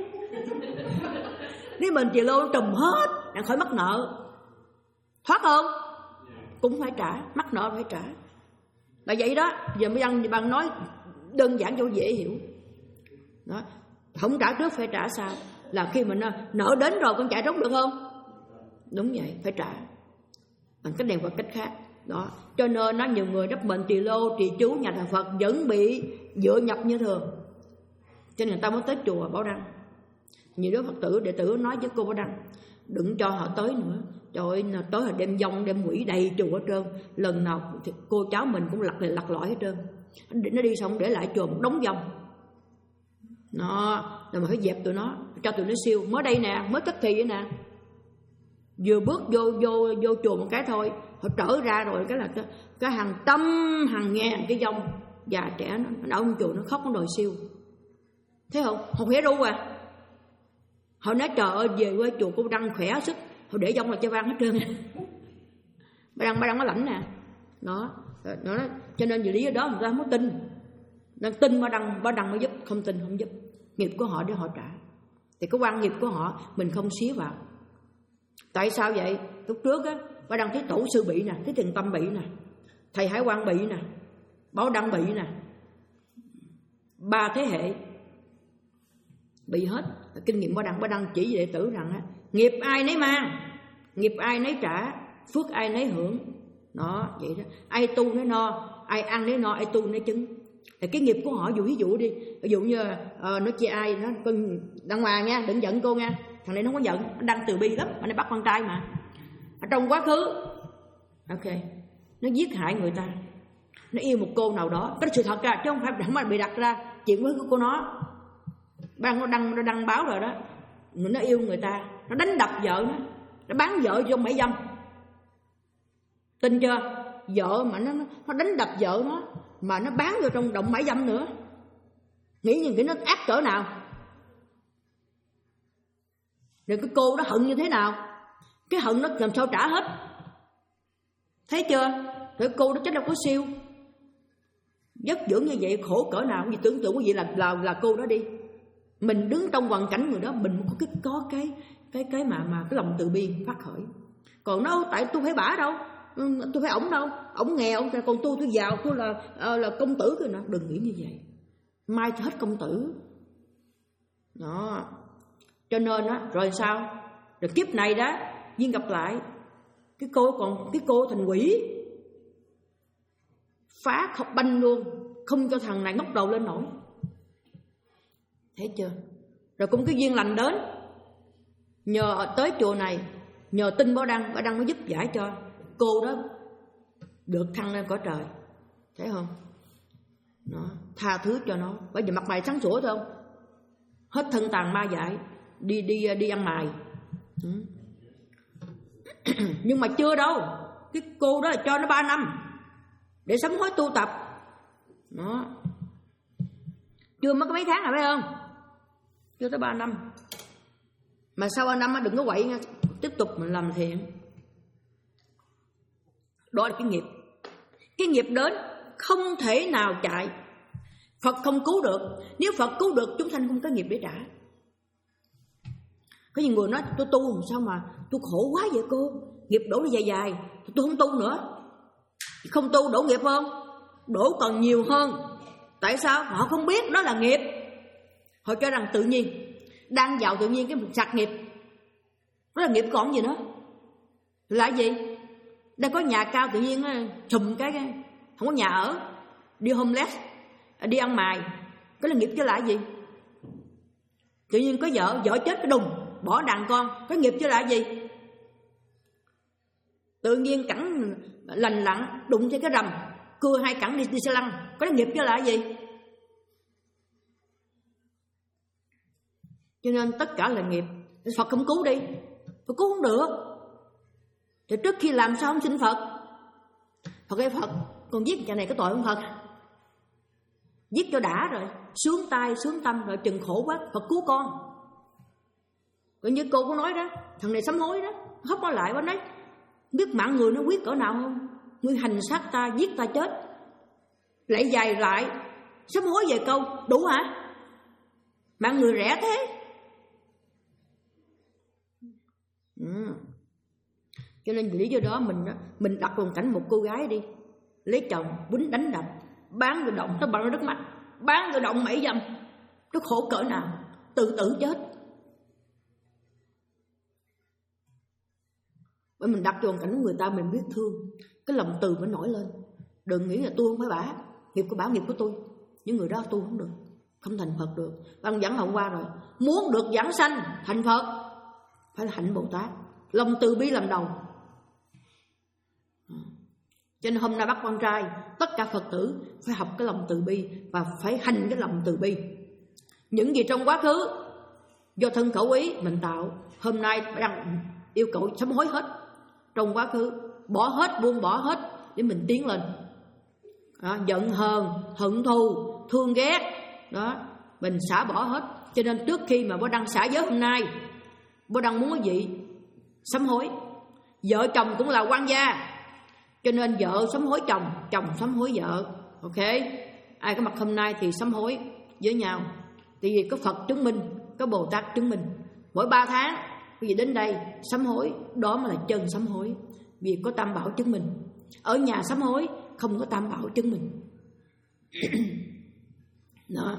Speaker 1: Nếu mình chì lô nó trùm hết, đang khỏi mắc nợ, thoát không? Cũng phải trả, mắc nợ phải trả. Là vậy đó. Giờ mới ăn bằng nói đơn giản cho dễ hiểu. Đó. Không trả trước phải trả sau. Là khi mình nợ đến rồi con chạy trốn được không? Đúng vậy, phải trả bằng cách này hoặc cách khác. Đó. Cho nên nó nhiều người đắp mệnh trì lô, trì chú, nhà thờ Phật vẫn bị dựa nhập như thường. Cho nên người ta mới tới chùa Bảo Đăng. Nhiều đứa Phật tử, đệ tử nói với cô Bảo Đăng, đừng cho họ tới nữa. Trời ơi, tới họ đem dông, đem quỷ đầy chùa hết trơn. Lần nào cô cháu mình cũng lặt này lặt lõi hết trơn. Nó đi xong để lại chùa một đống dông. Nó, là mà phải dẹp tụi nó, cho tụi nó siêu. Mới đây nè, mới cất thị vậy nè, vừa bước vô vô vô chùa một cái thôi, họ trở ra rồi cái là cái, cái hàng trăm hàng ngàn cái dông già trẻ nó ở trong chùa nó khóc, nó đòi siêu. Thấy không? Họ khỏe ru à. Họ nói trời ơi, về quê chùa cô Đăng khỏe sức, họ để dông là cho vang hết trơn. Bà Đăng, bà Đăng nó lãnh nè. Đó, nó cho nên vì lý do đó người ta không có tin. Đang tin bà Đăng, bà Đăng mới giúp, không tin không giúp. Nghiệp của họ để họ trả. Thì cái quan nghiệp của họ mình không xía vào. Tại sao vậy? Lúc trước á, bà Đăng thấy tổ sư bị nè, thấy Thiền Tâm bị nè, thầy Hải Quang bị nè, Bảo Đăng bị nè, ba thế hệ bị hết. Kinh nghiệm bà Đăng, bà Đăng chỉ đệ tử rằng á, nghiệp ai nấy mang, nghiệp ai nấy trả, phước ai nấy hưởng. Đó, vậy đó. Ai tu nấy no, ai ăn nấy no, ai tu nấy chứng. Thì cái nghiệp của họ, dụ ví dụ đi, ví dụ như uh, nó chia ai, nó con Đăng Hoàng nha, đừng giận cô nha, thằng này nó không có giận, nó Đăng từ bi lắm, anh ấy bắt con trai mà. Ở trong quá khứ, ok, nó giết hại người ta, nó yêu một cô nào đó, cái sự thật ra chứ không phải không phải bị đặt ra chuyện với cô nó. Ban nó đăng nó đăng báo rồi đó, nó yêu người ta, nó đánh đập vợ nó, nó bán vợ trong bẫy dâm, tin chưa? Vợ mà nó nó đánh đập vợ nó, mà nó bán vô trong động bẫy dâm nữa, nghĩ như cái nó ác cỡ nào. Rồi cái cô đó hận như thế nào, cái hận nó làm sao trả hết, thấy chưa? Rồi cô đó chết đâu có siêu, vất dưỡng như vậy khổ cỡ nào. Vì tưởng tượng quý vị là là là cô đó đi, mình đứng trong hoàn cảnh người đó, mình có cái có cái cái cái mà mà cái lòng từ bi phát khởi. Còn nó tại tôi phải bả đâu, tôi phải ổng đâu, ổng nghèo, còn tôi tôi giàu, tôi là uh, là công tử rồi. Nó đừng nghĩ như vậy, mai hết công tử đó. Cho nên á, rồi sao? Rồi kiếp này đó Duyên gặp lại, cái cô còn cái cô thành quỷ, phá không banh luôn, không cho thằng này ngóc đầu lên nổi. Thấy chưa? Rồi cũng cái duyên lành đến, nhờ tới chùa này, nhờ tin Bảo Đăng, Bảo Đăng mới giúp giải cho cô đó được thăng lên cõi trời. Thấy không? Nó tha thứ cho nó. Bởi vì mặt mày sáng sủa thôi không? Hết thân tàn ma dại, đi đi đi ăn mày. Ừ. Nhưng mà chưa đâu. Cái cô đó là cho nó ba năm để sám hối tu tập. Đó. Chưa mất mấy tháng rồi phải không? Chưa tới ba năm. Mà sau ba năm đừng có quậy nha, tiếp tục mình làm thiện. Đó là cái nghiệp. Cái nghiệp đến không thể nào chạy. Phật không cứu được. Nếu Phật cứu được, chúng sanh không có nghiệp để trả. Có nhiều người nói tôi tu làm sao mà tôi khổ quá vậy cô, nghiệp đổ đi dài dài, tôi không tu nữa. Không tu đổ nghiệp không? Đổ còn nhiều hơn. Tại sao? Họ không biết đó là nghiệp. Họ cho rằng tự nhiên, đang vào tự nhiên cái sạc nghiệp. Đó là nghiệp còn gì nữa. Là gì? Đang có nhà cao tự nhiên trùm cái, cái không có nhà ở, đi homeless, đi ăn mày. Cái là nghiệp chứ là gì? Tự nhiên có vợ, vợ chết cái đùng, bỏ đàn con, cái nghiệp chứ là gì? Tự nhiên cẳng lành lặn đụng trên cái rầm, cưa hai cẳng đi đi xe lăn, có cái nghiệp chứ là gì? Cho nên tất cả là nghiệp. Phật không cứu đi, Phật cứu không được. Thì trước khi làm sao không xin Phật? Phật ơi Phật, con giết nhà này có tội không Phật? Giết cho đã rồi, sướng tay sướng tâm rồi, chừng khổ quá, Phật cứu con. Còn như cô có nói đó, thằng này sám hối đó, hấp nó lại quá đấy. Biết mạng người nó quyết cỡ nào không? Ngươi hành sát ta, giết ta chết, lại dài lại, sám hối về câu, đủ hả? Mạng người rẻ thế. Ừ. Cho nên lý do đó mình mình đặt hoàn cảnh một cô gái đi, lấy chồng quýnh đánh đập, bán người động nó bằng nó đất mắt, bán người động mẩy dâm, nó khổ cỡ nào, tự tử chết. Bởi mình đặt cho hoàn cảnh người ta mình biết thương, cái lòng từ mới nổi lên. Đừng nghĩ là tôi không phải bả, nghiệp của bả nghiệp của tôi. Những người đó tu không được, không thành Phật được. Băng dẫn hôm qua rồi, muốn được giảng sanh thành Phật phải là hạnh Bồ Tát, lòng từ bi làm đầu. Cho nên hôm nay bắt con trai, tất cả Phật tử phải học cái lòng từ bi và phải hành cái lòng từ bi. Những gì trong quá khứ do thân khẩu ý mình tạo, hôm nay đang yêu cầu sám hối hết. Trong quá khứ bỏ hết, buông bỏ hết để mình tiến lên. Đó, giận hờn, hận thù, thương ghét, đó mình xả bỏ hết. Cho nên trước khi mà bố đăng xả giới hôm nay, bố đăng muốn cái gì? Sám hối. Vợ chồng cũng là quan gia, cho nên vợ sám hối chồng, chồng sám hối vợ. Ok, ai có mặt hôm nay thì sám hối với nhau. Tại vì có Phật chứng minh, có Bồ Tát chứng minh. Mỗi ba tháng quý vị đến đây sám hối, đó mới là chân sám hối. Vì có Tam Bảo chứng minh. Ở nhà sám hối không có Tam Bảo chứng minh. Đó.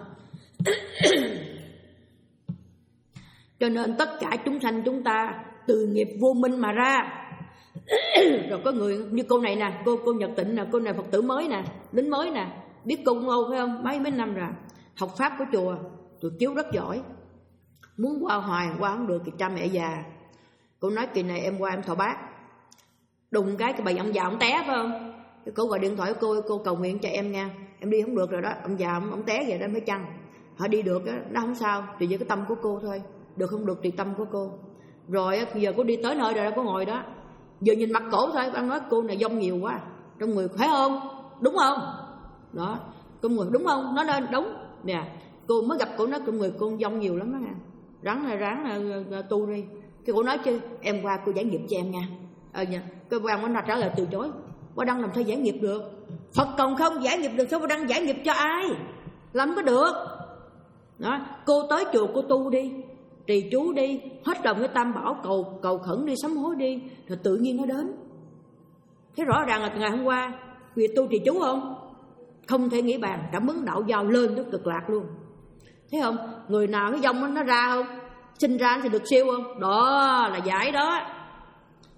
Speaker 1: Cho nên tất cả chúng sanh chúng ta từ nghiệp vô minh mà ra. Rồi có người như cô này nè, cô cô Nhật Tịnh nè, cô này Phật tử mới nè, lính mới nè, biết cô cũng lâu phải không? Mấy mấy năm rồi, học pháp của chùa, tụi chiếu rất giỏi. Muốn qua hoài qua không được thì cha mẹ già. Cô nói kỳ này em qua em thọ bát, đùng cái cái bà ông già ông té phải không? Cái cô gọi điện thoại của cô, cô cầu nguyện cho em nha, em đi không được rồi đó, ông già ông, ông té vậy đó mới chăng. Họ đi được đó, nó không sao, tùy với cái tâm của cô thôi, được không được tùy tâm của cô. Rồi giờ cô đi tới nơi rồi đó, cô ngồi đó, giờ nhìn mặt cổ thôi, bạn nói cô này dông nhiều quá, trong người phải không? Đúng không? Đó, cô người đúng không? Nó nên đúng nè. Cô mới gặp cô nói trong người cô dông nhiều lắm đó nha, rắn là ráng là tu đi. Cái cô nói chứ em qua cô giải nghiệp cho em nha. Ờ nha, cái quan nó trả lời từ chối. Bố Đăng làm sao giải nghiệp được? Phật còn không giải nghiệp được, sao Bố Đăng giải nghiệp cho ai? Làm có được. Đó, cô tới chùa cô tu đi, trì chú đi, hết lòng cái Tam Bảo, cầu cầu khẩn đi, sám hối đi, rồi tự nhiên nó đến. Thế rõ ràng là ngày hôm qua việc tu trì chú không? Không thể nghĩ bàn, cảm ứng đạo giao lên tới cực lạc luôn. Thấy không? Người nào cái dông nó ra không? Sinh ra thì được siêu không? Đó là giải đó.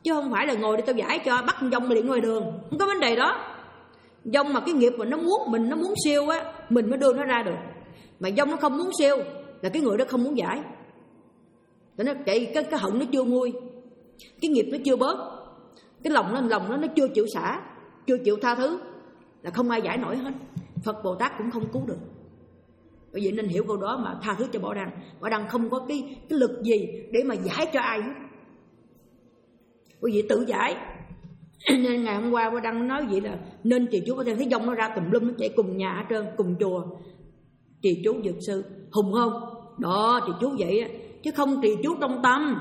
Speaker 1: chứ không phải là ngồi để tao giải cho bắt dông mà điện ngoài đường, không có vấn đề đó. Dông mà cái nghiệp mà nó muốn mình nó muốn siêu á, mình mới đưa nó ra được. Mà dông nó không muốn siêu là cái người đó không muốn giải. Cho nó cái cái cái hận nó chưa nguôi, cái nghiệp nó chưa bớt, cái lòng nó lòng nó nó chưa chịu xả, chưa chịu tha thứ, là không ai giải nổi hết. Phật Bồ Tát cũng không cứu được. Bởi vậy nên hiểu câu đó mà tha thứ cho Bảo Đăng. Bảo Đăng không có cái cái lực gì để mà giải cho ai hết. Bởi vậy tự giải. Nên ngày hôm qua Bảo Đăng nói vậy là nên trì chú Bảo Đăng thấy dông nó ra tùm lum, nó chạy cùng nhà hết trơn, cùng chùa. Trì chú Dược Sư hùng không? Đó, trì chú vậy á, chứ không trì chú trong tâm.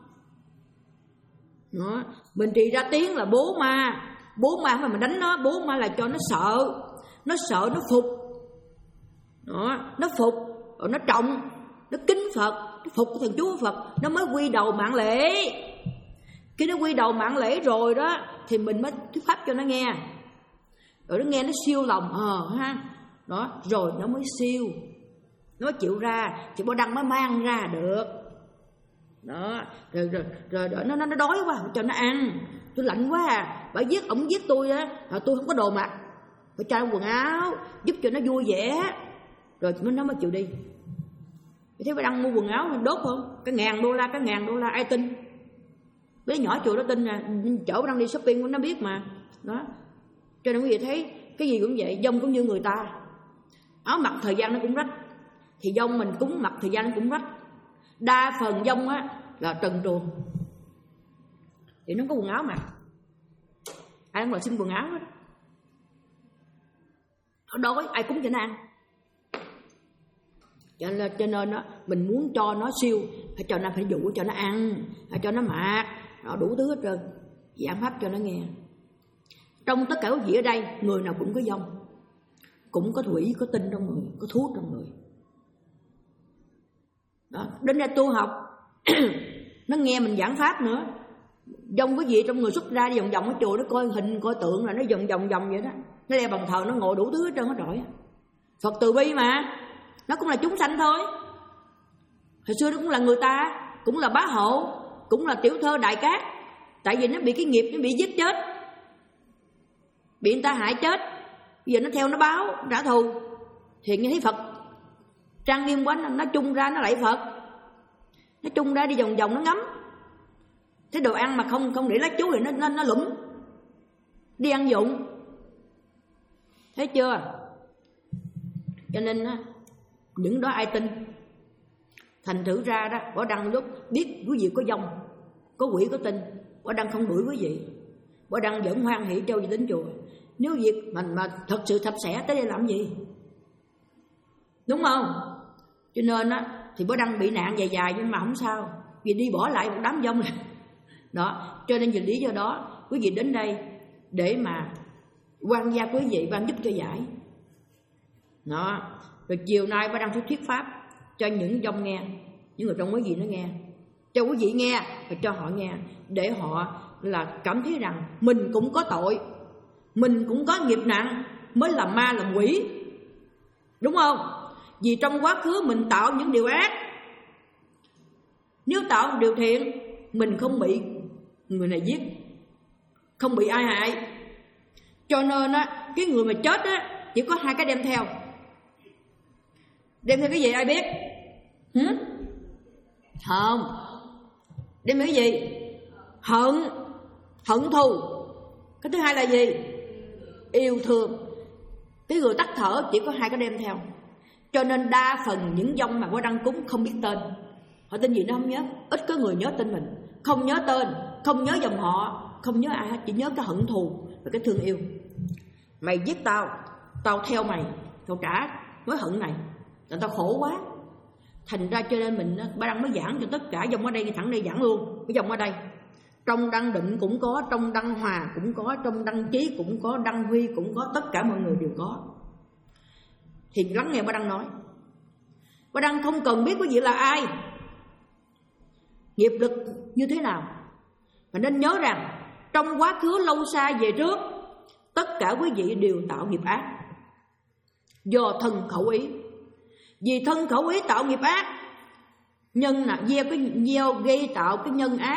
Speaker 1: Đó, mình trì ra tiếng là bố ma, bố ma mà mình đánh nó, bố ma là cho nó sợ, nó sợ nó phục. Đó, nó phục, rồi nó trọng, nó kính Phật, nó phục thần chú Phật, nó mới quy đầu mạng lễ. Khi nó quy đầu mạng lễ rồi đó thì mình mới thuyết pháp cho nó nghe. Rồi nó nghe nó siêu lòng ờ ha. Đó, rồi nó mới siêu, nó chịu ra thì Bảo Đăng mới mang ra được. Đó, rồi rồi rồi, rồi nó nó nó đói quá cho nó ăn. Tôi lạnh quá à, bà giết ổng giết tôi á, tôi không có đồ mặc, phải cho quần áo giúp cho nó vui vẻ. Rồi nó mới chịu đi. Thế Bảo Đăng mua quần áo mình đốt không? Cái ngàn đô la, cái ngàn đô la ai tin? Bé nhỏ chùa nó tin nè, chở Bảo Đăng đi shopping nó biết mà. Đó. Cho nên quý vị thấy cái gì cũng vậy, dông cũng như người ta. Áo mặc thời gian nó cũng rách, thì dông mình cũng mặc thời gian nó cũng rách. Đa phần dông á là trần truồng, thì nó có quần áo mặc, ai cũng là xin quần áo hết. Nó đói ai cúng cho nó ăn. Cho nên, cho nên đó, mình muốn cho nó siêu, phải cho nó phải dụ cho nó ăn, phải cho nó mặc, nó đủ thứ hết trơn, giảng pháp cho nó nghe. Trong tất cả quý vị ở đây, người nào cũng có dông, cũng có thủy, có tinh trong người, có thuốc trong người. Đó, đến đây tu học, nó nghe mình giảng pháp nữa. Dông quý vị trong người xuất ra đi vòng vòng ở chùa, nó coi hình, coi tượng là nó vòng vòng vòng vậy đó. Nó đeo bằng thờ, nó ngồi đủ thứ hết trơn hết trọi. Phật từ bi mà, nó cũng là chúng sanh thôi. Hồi xưa nó cũng là người ta, cũng là bá hộ, cũng là tiểu thơ đại cát. Tại vì nó bị cái nghiệp, nó bị giết chết, bị người ta hại chết. Bây giờ nó theo nó báo, trả thù. Thì nghe thấy Phật trang nghiêm quá, nó chung ra nó lạy Phật. Nó chung ra đi vòng vòng nó ngắm. Thế đồ ăn mà không không để lá chú thì nó nó, nó lũng, đi ăn dụng. Thấy chưa? Cho nên những đó ai tin. Thành thử ra đó, Bảo Đăng lúc biết quý vị có dông, có quỷ có tinh, Bảo Đăng không đuổi quý vị. Bảo Đăng vẫn hoan hỷ trâu gì đến chùa. Nếu việc mình mà thật sự sạch sẽ tới đây làm gì? Đúng không? Cho nên á thì Bảo Đăng bị nạn dài dài nhưng mà không sao, vì đi bỏ lại một đám dông này. Đó, cho nên vì lý do đó quý vị đến đây để mà quan gia quý vị ban giúp cho giải. Đó, rồi chiều nay Bảo Đăng thuyết pháp cho những dông nghe, những người trong quý vị nó nghe, cho quý vị nghe và cho họ nghe, để họ là cảm thấy rằng mình cũng có tội, mình cũng có nghiệp nặng mới là ma làm quỷ, đúng không? Vì trong quá khứ mình tạo những điều ác, nếu tạo điều thiện mình không bị người này giết, không bị ai hại. Cho nên á, cái người mà chết á chỉ có hai cái đem theo. Đem theo cái gì ai biết? Hử? Không. Đem theo cái gì? Hận, hận thù. Cái thứ hai là gì? Yêu thương. Cái người tắt thở chỉ có hai cái đem theo. Cho nên đa phần những dông mà Bảo Đăng cúng không biết tên. Họ tên gì nó không nhớ. Ít có người nhớ tên mình. Không nhớ tên, không nhớ dòng họ, không nhớ ai hết, chỉ nhớ cái hận thù và cái thương yêu. Mày giết tao, tao theo mày, tao trả mối hận này, là tao khổ quá. Thành ra cho nên mình Bảo Đăng mới giảng cho tất cả dòng ở đây, thẳng đây giảng luôn. Cái dòng ở đây trong Đăng Định cũng có, trong Đăng Hòa cũng có, trong Đăng Chí cũng có, Đăng Huy cũng có, tất cả mọi người đều có. Thì lắng nghe Bảo Đăng nói. Bảo Đăng không cần biết quý vị là ai, nghiệp lực như thế nào, mà nên nhớ rằng trong quá khứ lâu xa về trước, tất cả quý vị đều tạo nghiệp ác do thân khẩu ý. Vì thân khẩu ý tạo nghiệp ác, nhân là gieo cái gieo gây tạo cái nhân ác,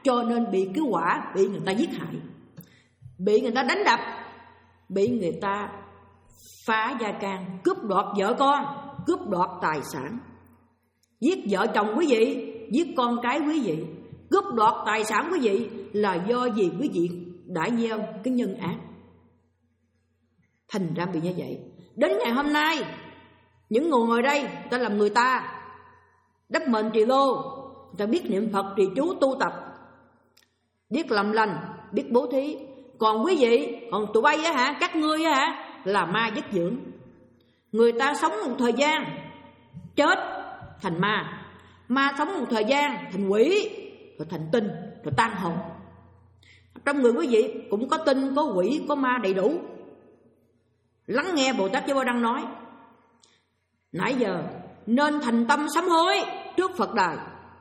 Speaker 1: cho nên bị cái quả bị người ta giết hại, bị người ta đánh đập, bị người ta phá gia can, cướp đoạt vợ con, cướp đoạt tài sản. Giết vợ chồng quý vị, giết con cái quý vị, cướp đoạt tài sản quý vị là do gì quý vị đã gieo cái nhân ác. Thành ra bị như vậy. Đến ngày hôm nay, những người ngồi đây ta làm người ta đắp mệnh trì lô, người ta biết niệm Phật trì chú tu tập, biết làm lành, biết bố thí. Còn quý vị, còn tụi bay á hả, các ngươi á hả, là ma dứt dưỡng. Người ta sống một thời gian chết thành ma, ma sống một thời gian thành quỷ, rồi thành tinh, rồi tan hồn. Trong người quý vị cũng có tinh, có quỷ, có ma đầy đủ. Lắng nghe Bồ Tát Chư Ba Đăng nói nãy giờ, nên thành tâm sám hối trước Phật đài.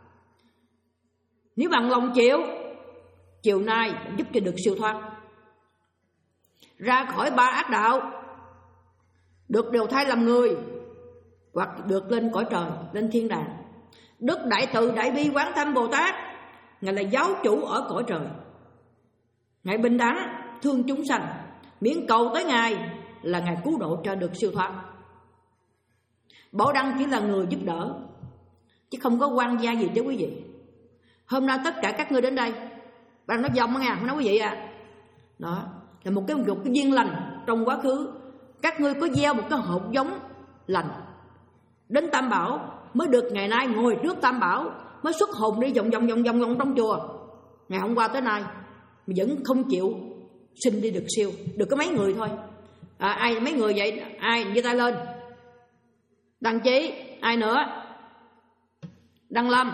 Speaker 1: Nếu bằng lòng chịu, chiều nay giúp cho được siêu thoát, ra khỏi ba ác đạo, được đầu thai làm người, hoặc được lên cõi trời, lên thiên đàng. Đức Đại Từ Đại Bi Quán Thâm Bồ Tát, Ngài là giáo chủ ở cõi trời, Ngài bình đẳng thương chúng sanh, miễn cầu tới Ngài là Ngài cứu độ cho được siêu thoát. Bảo Đăng chỉ là người giúp đỡ, chứ không có quan gia gì cho quý vị. Hôm nay tất cả các ngươi đến đây, Bảo Đăng nói dòng đó nha, không nói quý vị à. Đó là một cái, một cái duyên lành trong quá khứ. Các ngươi có gieo một cái hột giống lành, đến Tam Bảo mới được ngày nay ngồi trước Tam Bảo, mới xuất hồn đi vòng vòng vòng vòng vòng trong chùa. Ngày hôm qua tới nay mà vẫn không chịu xin đi được siêu, được có mấy người thôi. À, ai mấy người vậy? Ai giơ tay lên? Đăng Chí, ai nữa? Đăng Lâm,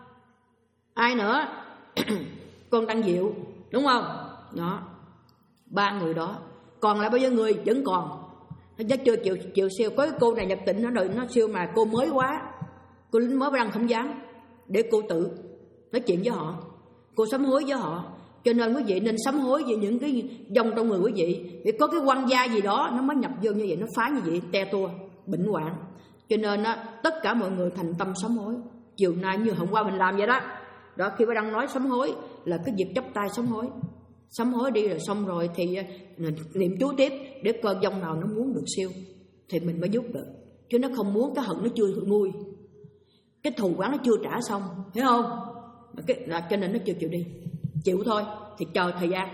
Speaker 1: ai nữa? Con Đăng Diệu, đúng không? Đó, ba người đó. Còn lại bao nhiêu người vẫn còn, nó chưa chịu chịu siêu. Có cái cô này nhập tịnh nó đợi nó siêu mà cô mới quá, cô lính mới Đăng không dám, để cô tự nói chuyện với họ, cô sám hối với họ. Cho nên quý vị nên sám hối về những cái dòng trong người quý vị, vì có cái quan gia gì đó nó mới nhập vô như vậy, nó phá như vậy, te tua, bệnh hoạn. Cho nên á, tất cả mọi người thành tâm sám hối. Chiều nay như hôm qua mình làm vậy đó. Đó, khi Bá Đăng nói sám hối là cái việc chắp tay sám hối. Sám hối đi rồi xong rồi thì niệm chú tiếp, để coi dòng nào nó muốn được siêu thì mình mới giúp được. Chứ nó không muốn, cái hận nó chưa nguôi, cái thù quán nó chưa trả xong, hiểu không? Cái, là, cho nên nó chưa chịu đi. Chịu thôi thì chờ thời gian.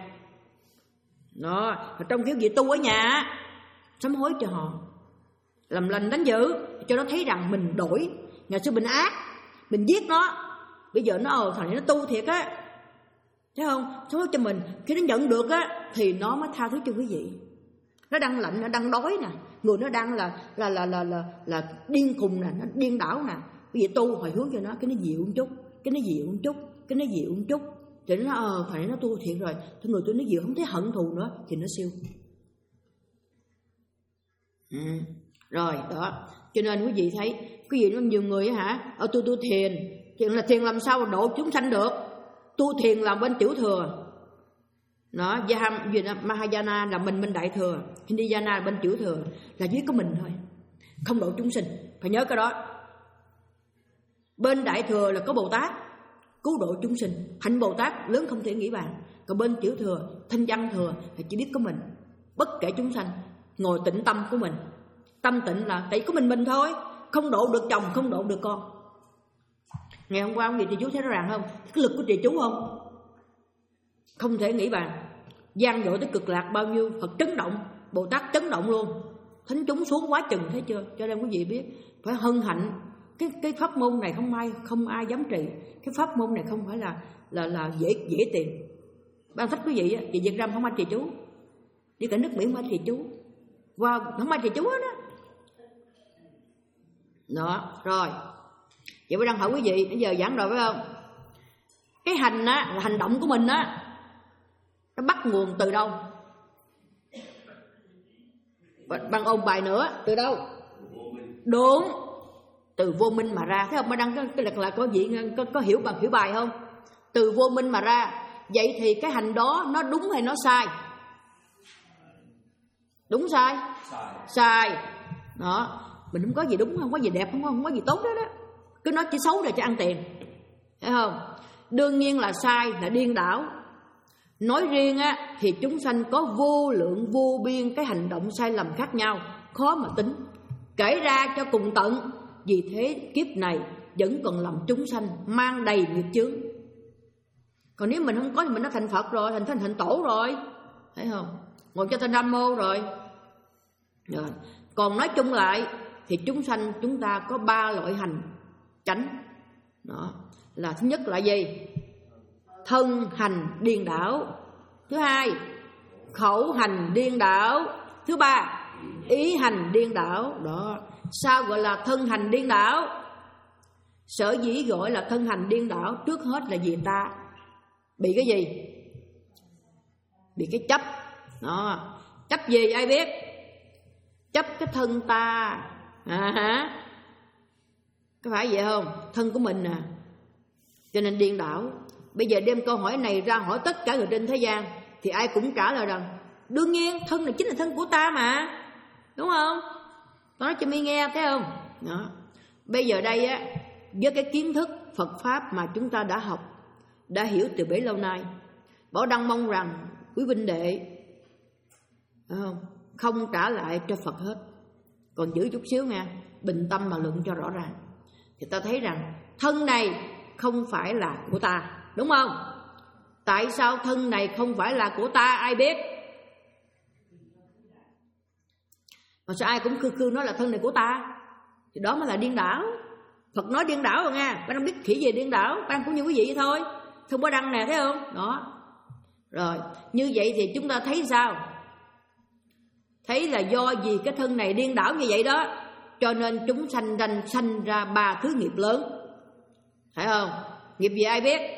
Speaker 1: Đó, trong kiểu gì tu ở nhà sám hối cho họ, làm lành đánh dữ, cho nó thấy rằng mình đổi. Ngày xưa mình ác, mình giết nó, bây giờ nó ờ thằng này nó tu thiệt á, thấy không? Sám hối cho mình, khi nó nhận được á thì nó mới tha thứ cho quý vị. Nó đang lạnh, nó đang đói nè, người nó đang là là là là là, là điên khùng nè, nó điên đảo nè. Quý vị tu hồi hướng cho nó, cái nó dịu một chút, cái nó dịu một chút, cái nó dịu một chút. Thì nó ờ phải nó tu thiệt rồi, thì người tôi nó dịu, không thấy hận thù nữa thì nó siêu. Ừ. Rồi đó, cho nên quý vị thấy quý vị nó nhiều người hả, ở tu tu thiền, thiền là thiền làm sao độ chúng sanh được? Tu thiền là bên tiểu thừa. Đó, Mahayana là mình bên đại thừa, Hinayana là bên tiểu thừa, là dưới có mình thôi, không độ chúng sinh, phải nhớ cái đó. Bên đại thừa là có Bồ Tát cứu độ chúng sinh, hạnh Bồ Tát lớn không thể nghĩ bàn. Còn bên tiểu thừa, thanh văn thừa là chỉ biết có mình, bất kể chúng sanh, ngồi tĩnh tâm của mình. Tâm tịnh là tại có mình mình thôi, không độ được chồng, không độ được con. Ngày hôm qua ông gì trì chú thấy rõ ràng không? Cái lực của trì chú không? Không thể nghĩ bàn. Gian dội tới cực lạc bao nhiêu, Phật chấn động, Bồ Tát chấn động luôn, thánh chúng xuống quá chừng, thấy chưa? Cho nên quý vị biết phải hân hạnh. Cái cái pháp môn này không ai không ai dám trì. Cái pháp môn này không phải là là là dễ dễ tìm. Ban thích quý vị á, vì Việt Nam không ai trì chú, đi cả nước Mỹ không ai trì chú, qua wow, không ai trì chú hết đó. Đó, rồi. Vậy tôi đang hỏi quý vị, bây giờ giảng rồi phải không? Cái hành á, là hành động của mình á, nó bắt nguồn từ đâu? Bằng ôn bài nữa, từ đâu? Đúng, từ vô minh mà ra. Thấy không? Mà đang có cái là có vị có, có hiểu bằng hiểu bài không? Từ vô minh mà ra. Vậy thì cái hành đó nó đúng hay nó sai? Đúng sai? Sai. Sai. Đó, mình không có gì đúng, không có gì đẹp, không có, không có gì tốt đó đó. Cứ nói chỉ xấu để cho ăn tiền, thấy không? đương nhiên là sai, là điên đảo. Nói riêng á, thì chúng sanh có vô lượng vô biên cái hành động sai lầm khác nhau, khó mà tính, kể ra cho cùng tận. Vì thế kiếp này vẫn còn làm chúng sanh mang đầy nghiệp chướng. Còn nếu mình không có thì mình đã thành Phật rồi, thành thành thành tổ rồi, thấy không? Ngồi cho tên Nam Mô rồi. Rồi. Còn nói chung lại thì chúng sanh chúng ta có ba loại hành chánh. Đó là thứ nhất là gì? Thân hành điên đảo. Thứ hai, khẩu hành điên đảo. Thứ ba, ý hành điên đảo. Đó. Sao gọi là thân hành điên đảo? Sở dĩ gọi là thân hành điên đảo, trước hết là vì ta bị cái gì? Bị cái chấp. Đó. Chấp gì ai biết? Chấp cái thân ta. À hả? Có phải vậy không? Thân của mình à. Cho nên điên đảo. Bây giờ đem câu hỏi này ra hỏi tất cả người trên thế gian thì ai cũng trả lời rằng đương nhiên thân này chính là thân của ta mà, đúng không? Nói cho mi nghe, thấy không? Đó. Bây giờ đây á, với cái kiến thức Phật Pháp mà chúng ta đã học, đã hiểu từ bấy lâu nay, Bảo Đăng mong rằng quý huynh đệ không, không trả lại cho Phật hết, còn giữ chút xíu nha, bình tâm mà luận cho rõ ràng. Thì ta thấy rằng thân này không phải là của ta, đúng không? Tại sao thân này không phải là của ta ai biết? Mà sao ai cũng khư khư nói là thân này của ta? Thì đó mới là điên đảo. Phật nói điên đảo rồi nha. Bạn không biết khỉ gì điên đảo, bạn cũng như quý vị vậy thôi. Không có đăng nè, thấy không? Đó. Rồi, như vậy thì chúng ta thấy sao? Thấy là do vì cái thân này điên đảo như vậy đó, cho nên chúng sanh ranh sanh ra ba thứ nghiệp lớn. Thấy không? Nghiệp gì ai biết?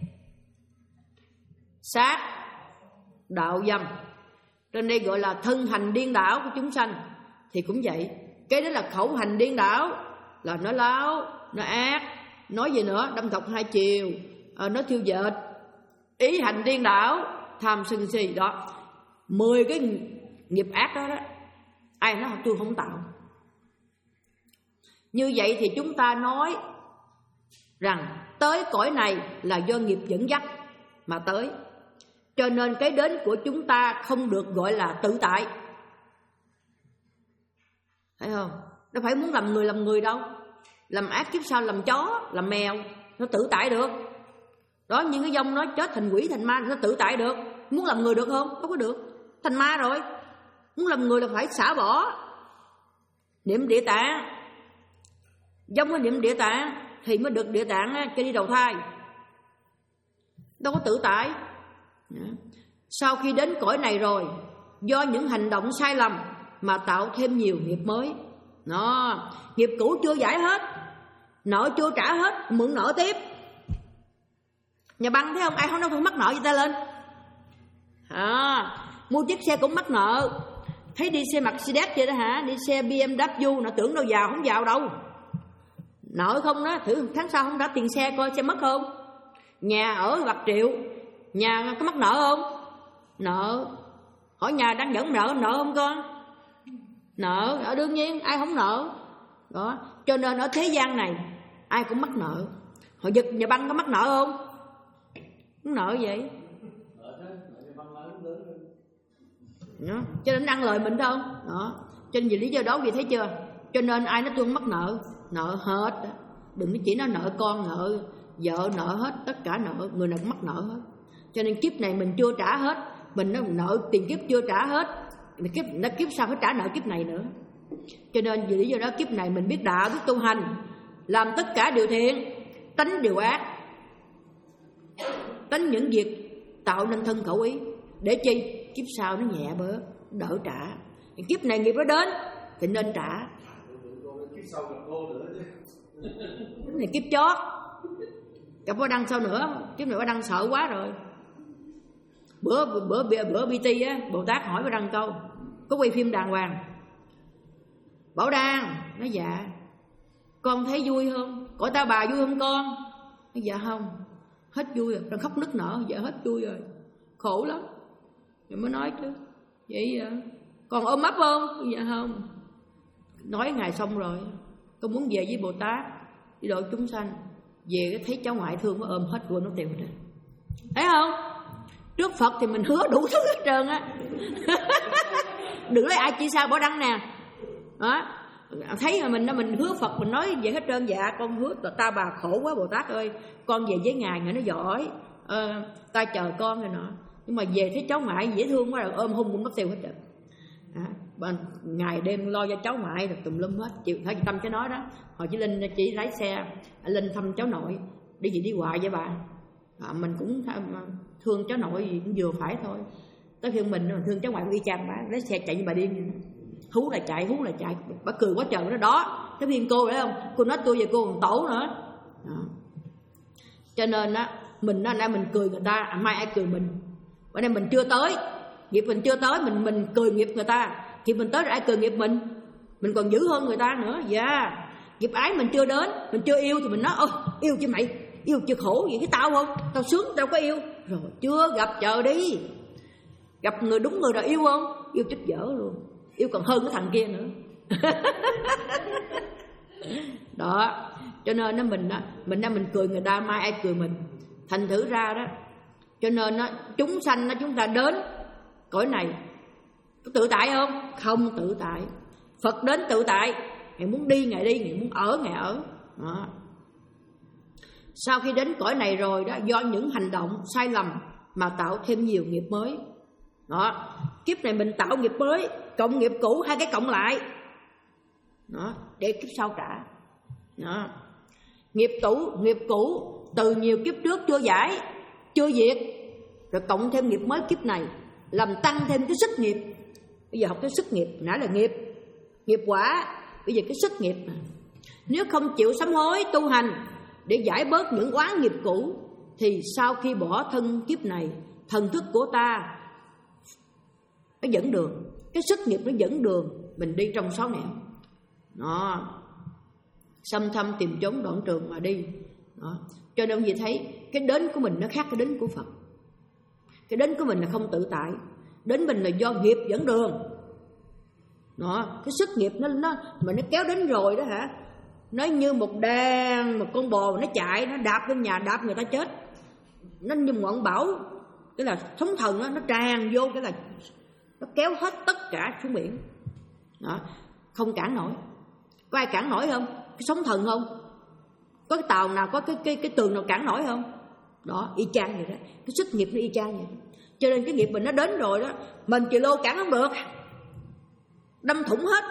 Speaker 1: Sát, đạo, dâm. Trên đây gọi là thân hành điên đảo của chúng sanh. Thì cũng vậy. Cái đó là khẩu hành điên đảo, là nó láo, nó ác, nói gì nữa, đâm thọc hai chiều, à, nó thiêu dệt. Ý hành điên đảo, tham sân si. Đó, mười cái nghiệp ác đó đó, ai nói tôi không tạo. Như vậy thì chúng ta nói rằng tới cõi này là do nghiệp dẫn dắt mà tới. Cho nên cái đến của chúng ta không được gọi là tự tại. Thấy không? Nó phải muốn làm người làm người đâu. Làm ác kiếp sau làm chó, làm mèo, nó tự tại được. Đó, những cái dông nó chết thành quỷ thành ma nó tự tại được. Muốn làm người được không? Không có được. Thành ma rồi. Muốn làm người là phải xả bỏ. Niệm địa tạng. Dông có niệm địa tạng thì mới được địa tạng cho đi đầu thai. Đâu có tự tại. Sau khi đến cõi này rồi, do những hành động sai lầm mà tạo thêm nhiều nghiệp mới. Nó, nghiệp cũ chưa giải hết, nợ chưa trả hết, mượn nợ tiếp. Nhà băng thấy không? Ai không đâu không mắc nợ gì ta lên. À, mua chiếc xe cũng mắc nợ. Thấy đi xe Mercedes vậy đó hả? Đi xe bê em vê, nó tưởng đâu giàu, không giàu đâu. Nợ không đó, thử tháng sau không trả tiền xe coi xe mất không. Nhà ở bạc triệu, nhà có mắc nợ không? Nợ. Hỏi nhà đang dẫn nợ, nợ không con? Nợ, ở đương nhiên, ai không nợ. Đó, cho nên ở thế gian này ai cũng mắc nợ. Họ giật nhà băng có mắc nợ không? Không nợ vậy. Đó, cho nên ăn lời mình không? Đó, cho nên vì lý do đó vì thấy chưa? Cho nên ai nói tôi không mắc nợ, nợ hết. Đừng chỉ nói nợ con, nợ vợ, nợ hết, tất cả nợ, người nào cũng mắc nợ hết. Cho nên kiếp này mình chưa trả hết, mình nó nợ tiền kiếp chưa trả hết, kiếp nó kiếp sau phải trả nợ kiếp này nữa. Cho nên vì lý do đó kiếp này mình biết đạo, biết tu hành, làm tất cả điều thiện, tránh điều ác, tránh những việc tạo nên thân khẩu ý, để chi kiếp sau nó nhẹ bớt, đỡ trả. Kiếp này nghiệp nó đến thì nên trả. Kiếp này kiếp chót, gặp Bó Đăng sao nữa? Kiếp này Bó Đăng sợ quá rồi. Bữa bữa bữa, bữa bê tê á, Bồ Tát hỏi Bó Đăng câu, có quay phim đàng hoàng. Bảo Đăng nói dạ. Con thấy vui không? Cõi Ta Bà vui không con? Nói dạ không. Hết vui rồi, đang khóc nức nở. Dạ hết vui rồi, khổ lắm. Rồi mới nói chứ, vậy à, còn ôm ấp không? Dạ không. Nói ngày xong rồi, con muốn về với Bồ Tát đi độ chúng sanh. về thấy cháu ngoại thương, nó ôm hết quên nó tiêu hết. Thấy không? Trước Phật thì mình hứa đủ thứ hết trơn á. Đừng lấy ai chi sao bỏ đăng nè. Đó, thấy mà mình mình hứa Phật, mình nói vậy hết trơn. Dạ con hứa ta bà khổ quá Bồ Tát ơi, con về với ngài, ngài nó giỏi, ờ, ta chờ con rồi nọ. Nhưng mà về thấy cháu ngoại dễ thương quá rồi ôm hung cũng mất tiêu hết trơn. À, ngày đêm lo cho cháu ngoại rồi tùm lum hết. Chịu phải tâm cho nói đó. Hồi chị Linh chỉ lái xe Linh thăm cháu nội, đi gì đi hoài vậy bà. À, mình cũng thương cháu nội cũng vừa phải thôi. Tới khi mình thương cháu ngoại cũng y chang bà, lấy xe chạy như bà điên vậy. Hú là chạy, hú là chạy. Bà cười quá trời đó đó. Cái viên cô đấy không? Cô nói tôi về cô còn tổ nữa đó. Cho nên á, mình nó nay mình cười người ta, à, mai ai cười mình. Bữa nay mình chưa tới, nghiệp mình chưa tới, mình mình cười nghiệp người ta. Thì mình tới rồi ai cười nghiệp mình, mình còn dữ hơn người ta nữa. Dạ yeah. Nghiệp ái mình chưa đến, mình chưa yêu thì mình nói ơ yêu chứ mày, yêu chưa khổ vậy cái tao không, tao sướng tao có yêu. Rồi chưa gặp chờ đi, gặp người đúng người rồi yêu không, yêu chết dở luôn, yêu còn hơn cái thằng kia nữa. Đó, cho nên nó mình á, mình á mình cười người ta, mai ai cười mình. Thành thử ra đó, cho nên á chúng sanh á chúng ta đến cõi này có tự tại không? Không tự tại. Phật đến tự tại, ngài muốn đi ngài đi, ngài muốn ở ngài ở. Đó. Sau khi đến cõi này rồi đó, do những hành động sai lầm mà tạo thêm nhiều nghiệp mới. Đó, kiếp này mình tạo nghiệp mới, cộng nghiệp cũ, hai cái cộng lại. Đó, để kiếp sau trả. Đó. Nghiệp cũ, nghiệp cũ từ nhiều kiếp trước chưa giải, chưa diệt, rồi cộng thêm nghiệp mới kiếp này, làm tăng thêm cái sức nghiệp. Bây giờ học cái sức nghiệp, nãy là nghiệp, nghiệp quả, bây giờ cái sức nghiệp. Nếu không chịu sám hối tu hành để giải bớt những oán nghiệp cũ, thì sau khi bỏ thân kiếp này, thần thức của ta nó dẫn đường, cái sức nghiệp nó dẫn đường mình đi trong sáu nẻo. Đó, xăm thăm tìm chốn đoạn trường mà đi. Đó. Cho nên gì thấy cái đến của mình nó khác cái đến của Phật. Cái đến của mình là không tự tại, đến mình là do nghiệp dẫn đường. Đó, cái sức nghiệp nó nó mà nó kéo đến rồi đó hả, nó như một đàn, một con bò nó chạy, nó đạp lên nhà, đạp người ta chết. Nó như ngọn bão, cái là sóng thần đó, nó tràn vô, cái là nó kéo hết tất cả xuống biển. Đó, không cản nổi. Có ai cản nổi không? Cái sóng thần không? Có cái tàu nào, có cái cái cái tường nào cản nổi không? Đó, y chang vậy đó. Cái sức nghiệp nó y chang vậy. Cho nên cái nghiệp mình nó đến rồi đó, mình chì lô cản không được, đâm thủng hết.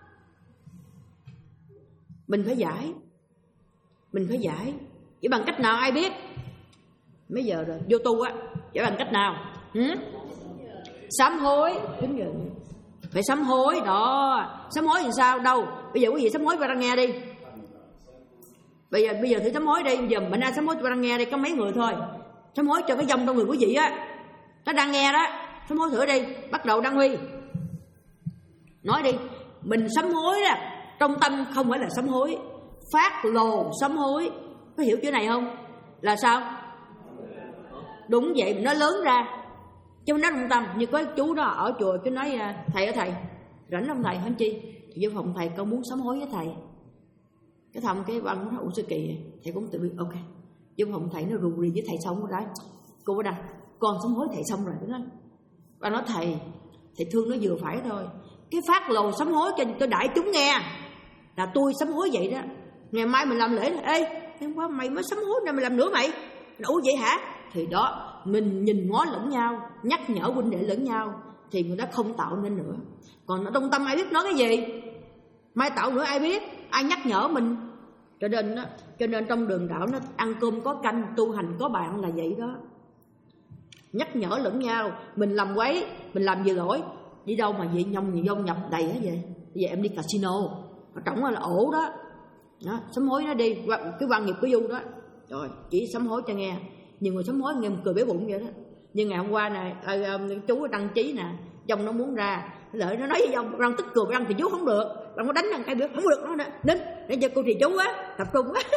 Speaker 1: Mình phải giải, mình phải giải. Chỉ bằng cách nào ai biết? Mấy giờ rồi, vô tu á, chỉ bằng cách nào? Ừ? Sám hối, đúng rồi. Phải sám hối đó. Sám hối thì sao? Đâu? Bây giờ quý vị sám hối ra nghe đi. Bây giờ bây giờ thử sám hối đi. Bây giờ mình ai sám hối ra nghe đi, có mấy người thôi. Sám hối cho cái dòng trong người quý vị á, nó đang nghe đó. Sám hối thử đi. Bắt đầu Đăng Huy nói đi. Mình sám hối là trong tâm không phải là sám hối, phát lồ sám hối. Có hiểu chữ này không? Là sao? Đúng vậy, nó lớn ra chứ nó trong tâm. Như có chú đó ở chùa cứ nói thầy ơi thầy, rảnh không thầy? Hả chi? Thì vô phòng thầy con muốn sám hối với thầy. Cái thằng cái văn nó nói ủa sao kỳ, thầy cũng tự biết ok. Vô phòng thầy nó rù rì với thầy xong rồi đó. Cô có đăng con sám hối thầy xong rồi đó. Và nói thầy, thầy thương nó vừa phải thôi. Cái phát lồ sám hối cho, cho đại chúng nghe là tôi sám hối vậy đó. Ngày mai mình làm lễ, ê hôm qua mày mới sám hối, này mày làm nữa mày. Ủa vậy hả? Thì đó, mình nhìn ngó lẫn nhau, nhắc nhở huynh đệ lẫn nhau, thì người đó không tạo nên nữa. Còn ở trong tâm ai biết nói cái gì, mai tạo nữa ai biết, ai nhắc nhở mình. Cho nên đó, cho nên trong đường đạo nó ăn cơm có canh, tu hành có bạn là vậy đó. Nhắc nhở lẫn nhau, mình làm quấy, mình làm gì lỗi, đi đâu mà vậy nhông gì dông nhập đầy hết vậy. Bây giờ em đi casino, trọng là ổ đó. Đó, sám hối nó đi, cái quan nghiệp của Du đó. Rồi, chỉ sám hối cho nghe. Nhiều người sám hối nghe cười béo bụng vậy đó. Nhưng ngày hôm qua này à, chú đăng chí nè, dòng nó muốn ra, lợi nó nói với dòng răng tức cười răng thì chú không được, răng nó đánh răng cái được không được nó nín để cho cô thì chú á tập trung á.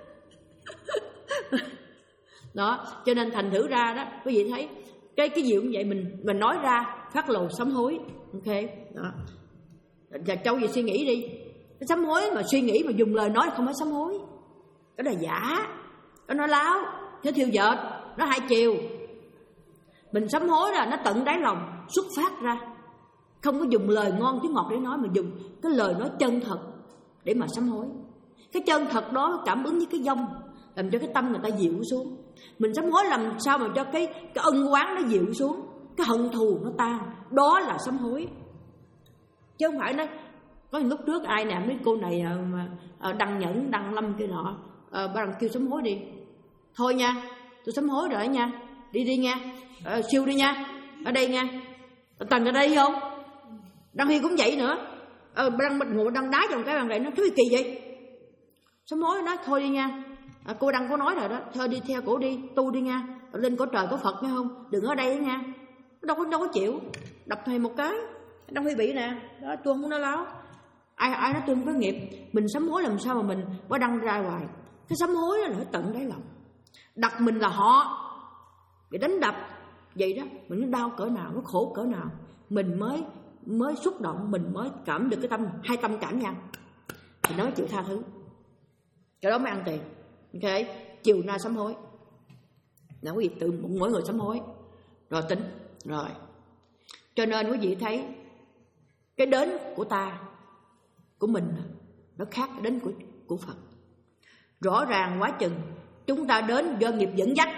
Speaker 1: Đó, cho nên thành thử ra đó, quý vị thấy cái cái gì cũng vậy, mình mình nói ra phát lộ sám hối, ok đó. Và châu gì suy nghĩ đi, cái sám hối mà suy nghĩ mà dùng lời nói không phải sám hối, cái đó là giả. Nó láo, nó thiêu dệt, nó hai chiều. Mình sám hối là nó tận đáy lòng xuất phát ra, không có dùng lời ngon tiếng ngọt để nói, mà dùng cái lời nói chân thật để mà sám hối. Cái chân thật đó cảm ứng với cái dông, làm cho cái tâm người ta dịu xuống. Mình sám hối làm sao mà cho cái cái ân oán nó dịu xuống, cái hận thù nó tan. Đó là sám hối. Chứ không phải nói có lúc trước ai nè mấy cô này mà Đăng Nhẫn, Đăng Lâm kia nọ, à, bà Đăng kêu sám hối đi. Thôi nha, tôi sám hối rồi nha, đi đi nha, à, siêu đi nha, ở đây nha. Tần ở đây không? Đăng Huy cũng vậy nữa. Ờ, Đăng Bạch Ngộ Đăng đá trong cái bàn này, nó cái kỳ vậy. Sám hối nói thôi đi nha. À, cô Đăng có nói rồi đó, thôi đi theo cổ đi, tu đi nha, lên cõi trời có Phật nghe không? Đừng ở đây nha. Đâu có đâu có chịu. Đập thầy một cái. Đăng Huy bị nè, đó tôi không có nói láo. Ai ai nói tôi không có nghiệp, mình sám hối làm sao mà mình có đăng ra hoài. Cái sám hối là nó tận đáy lòng. Đặt mình là họ để đánh đập vậy đó, mình nó đau cỡ nào, nó khổ cỡ nào, mình mới mới xúc động, mình mới cảm được cái tâm, hai tâm cảm nhau thì nó mới chịu tha thứ. Cái đó mới ăn tiền. Ok, chiều nay sám hối. Là quý vị tự mỗi người sám hối rồi tính rồi. Cho nên quý vị thấy cái đến của ta, của mình nó khác cái đến của của Phật. Rõ ràng quá chừng chúng ta đến do nghiệp dẫn dắt.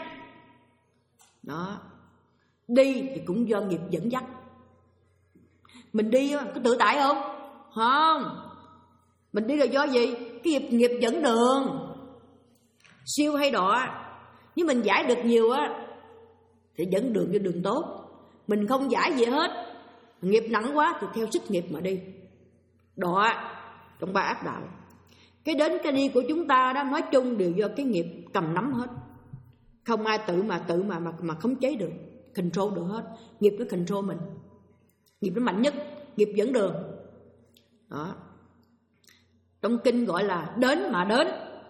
Speaker 1: Đó. Đi thì cũng do nghiệp dẫn dắt. Mình đi có tự tại không? Không. Mình đi là do gì? Cái nghiệp nghiệp dẫn đường. Siêu hay đọa. Nếu mình giải được nhiều á thì dẫn đường cho đường tốt. Mình không giải gì hết, nghiệp nặng quá thì theo sức nghiệp mà đi. Đọa trong ba ác đạo. Cái đến cái đi của chúng ta đó nói chung đều do cái nghiệp cầm nắm hết. Không ai tự mà tự mà mà, mà khống chế được, control được hết. Nghiệp nó control mình. Nghiệp nó mạnh nhất, nghiệp dẫn đường. Đó. Trong kinh gọi là đến mà đến.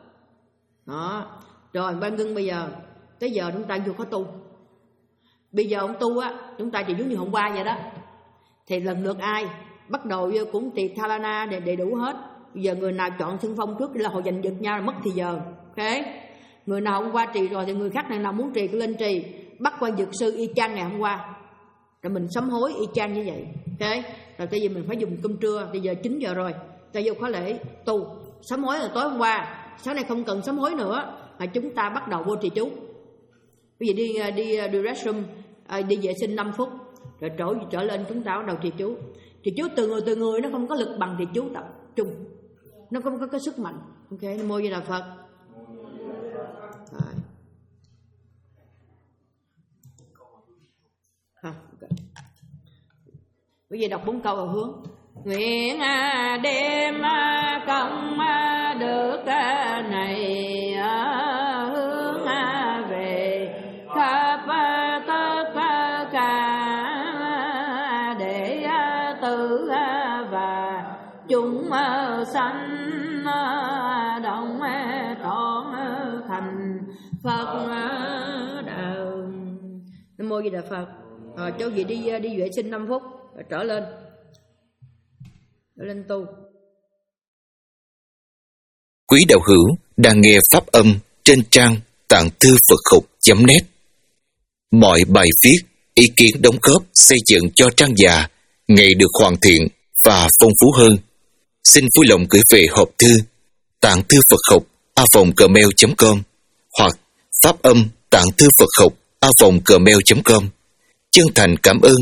Speaker 1: Đó. Rồi Ban Ngân bây giờ tới giờ chúng ta vô có tu. Bây giờ ông tu á, chúng ta chỉ giống như hôm qua vậy đó. Thì lần lượt ai bắt đầu vô cũng tiệc Thalana để đầy đủ hết. Bây giờ người nào chọn xưng phong trước là họ giành giật nhau là mất thì giờ. Ok. Người nào hôm qua trì rồi thì người khác này nào muốn trì cứ lên trì. Bắt quan dược sư y chang ngày hôm qua. Rồi mình sám hối y chang như vậy. Ok. Rồi tại vì mình phải dùng cơm trưa. Bây giờ chín giờ rồi. Ta vô khóa lễ tu. Sám hối là tối hôm qua. Sáng nay không cần sám hối nữa. Mà chúng ta bắt đầu vô trì chú. Bây giờ đi đi đi restroom, đi vệ sinh năm phút. Rồi trổ trở lên chúng ta bắt đầu trì chú. Trì chú từ người từ người nó không có lực bằng trì chú tập trung. Nó không có cái sức mạnh. Ok. Nam Mô Di Đà Phật. Rồi. À, okay. Bây giờ đọc bốn câu vào hướng. Nguyện đêm công đức này hướng về khắp tất cả để tự và chúng sanh đồng trọn thành Phật đạo. Nam Mô Di Đà Phật. Rồi cho gì đi đi vệ sinh năm phút rồi trở lên. Trở lên tu.
Speaker 2: Quý đạo hữu đang nghe pháp âm trên trang tạng thư Phật học chấm net. Mọi bài viết, ý kiến đóng góp xây dựng cho trang già ngày được hoàn thiện và phong phú hơn. Xin vui lòng gửi về hộp thư tạng thư Phật học a vòng gmail chấm com hoặc pháp âm tạng thư Phật học a vòng gmail chấm com. Chân thành cảm ơn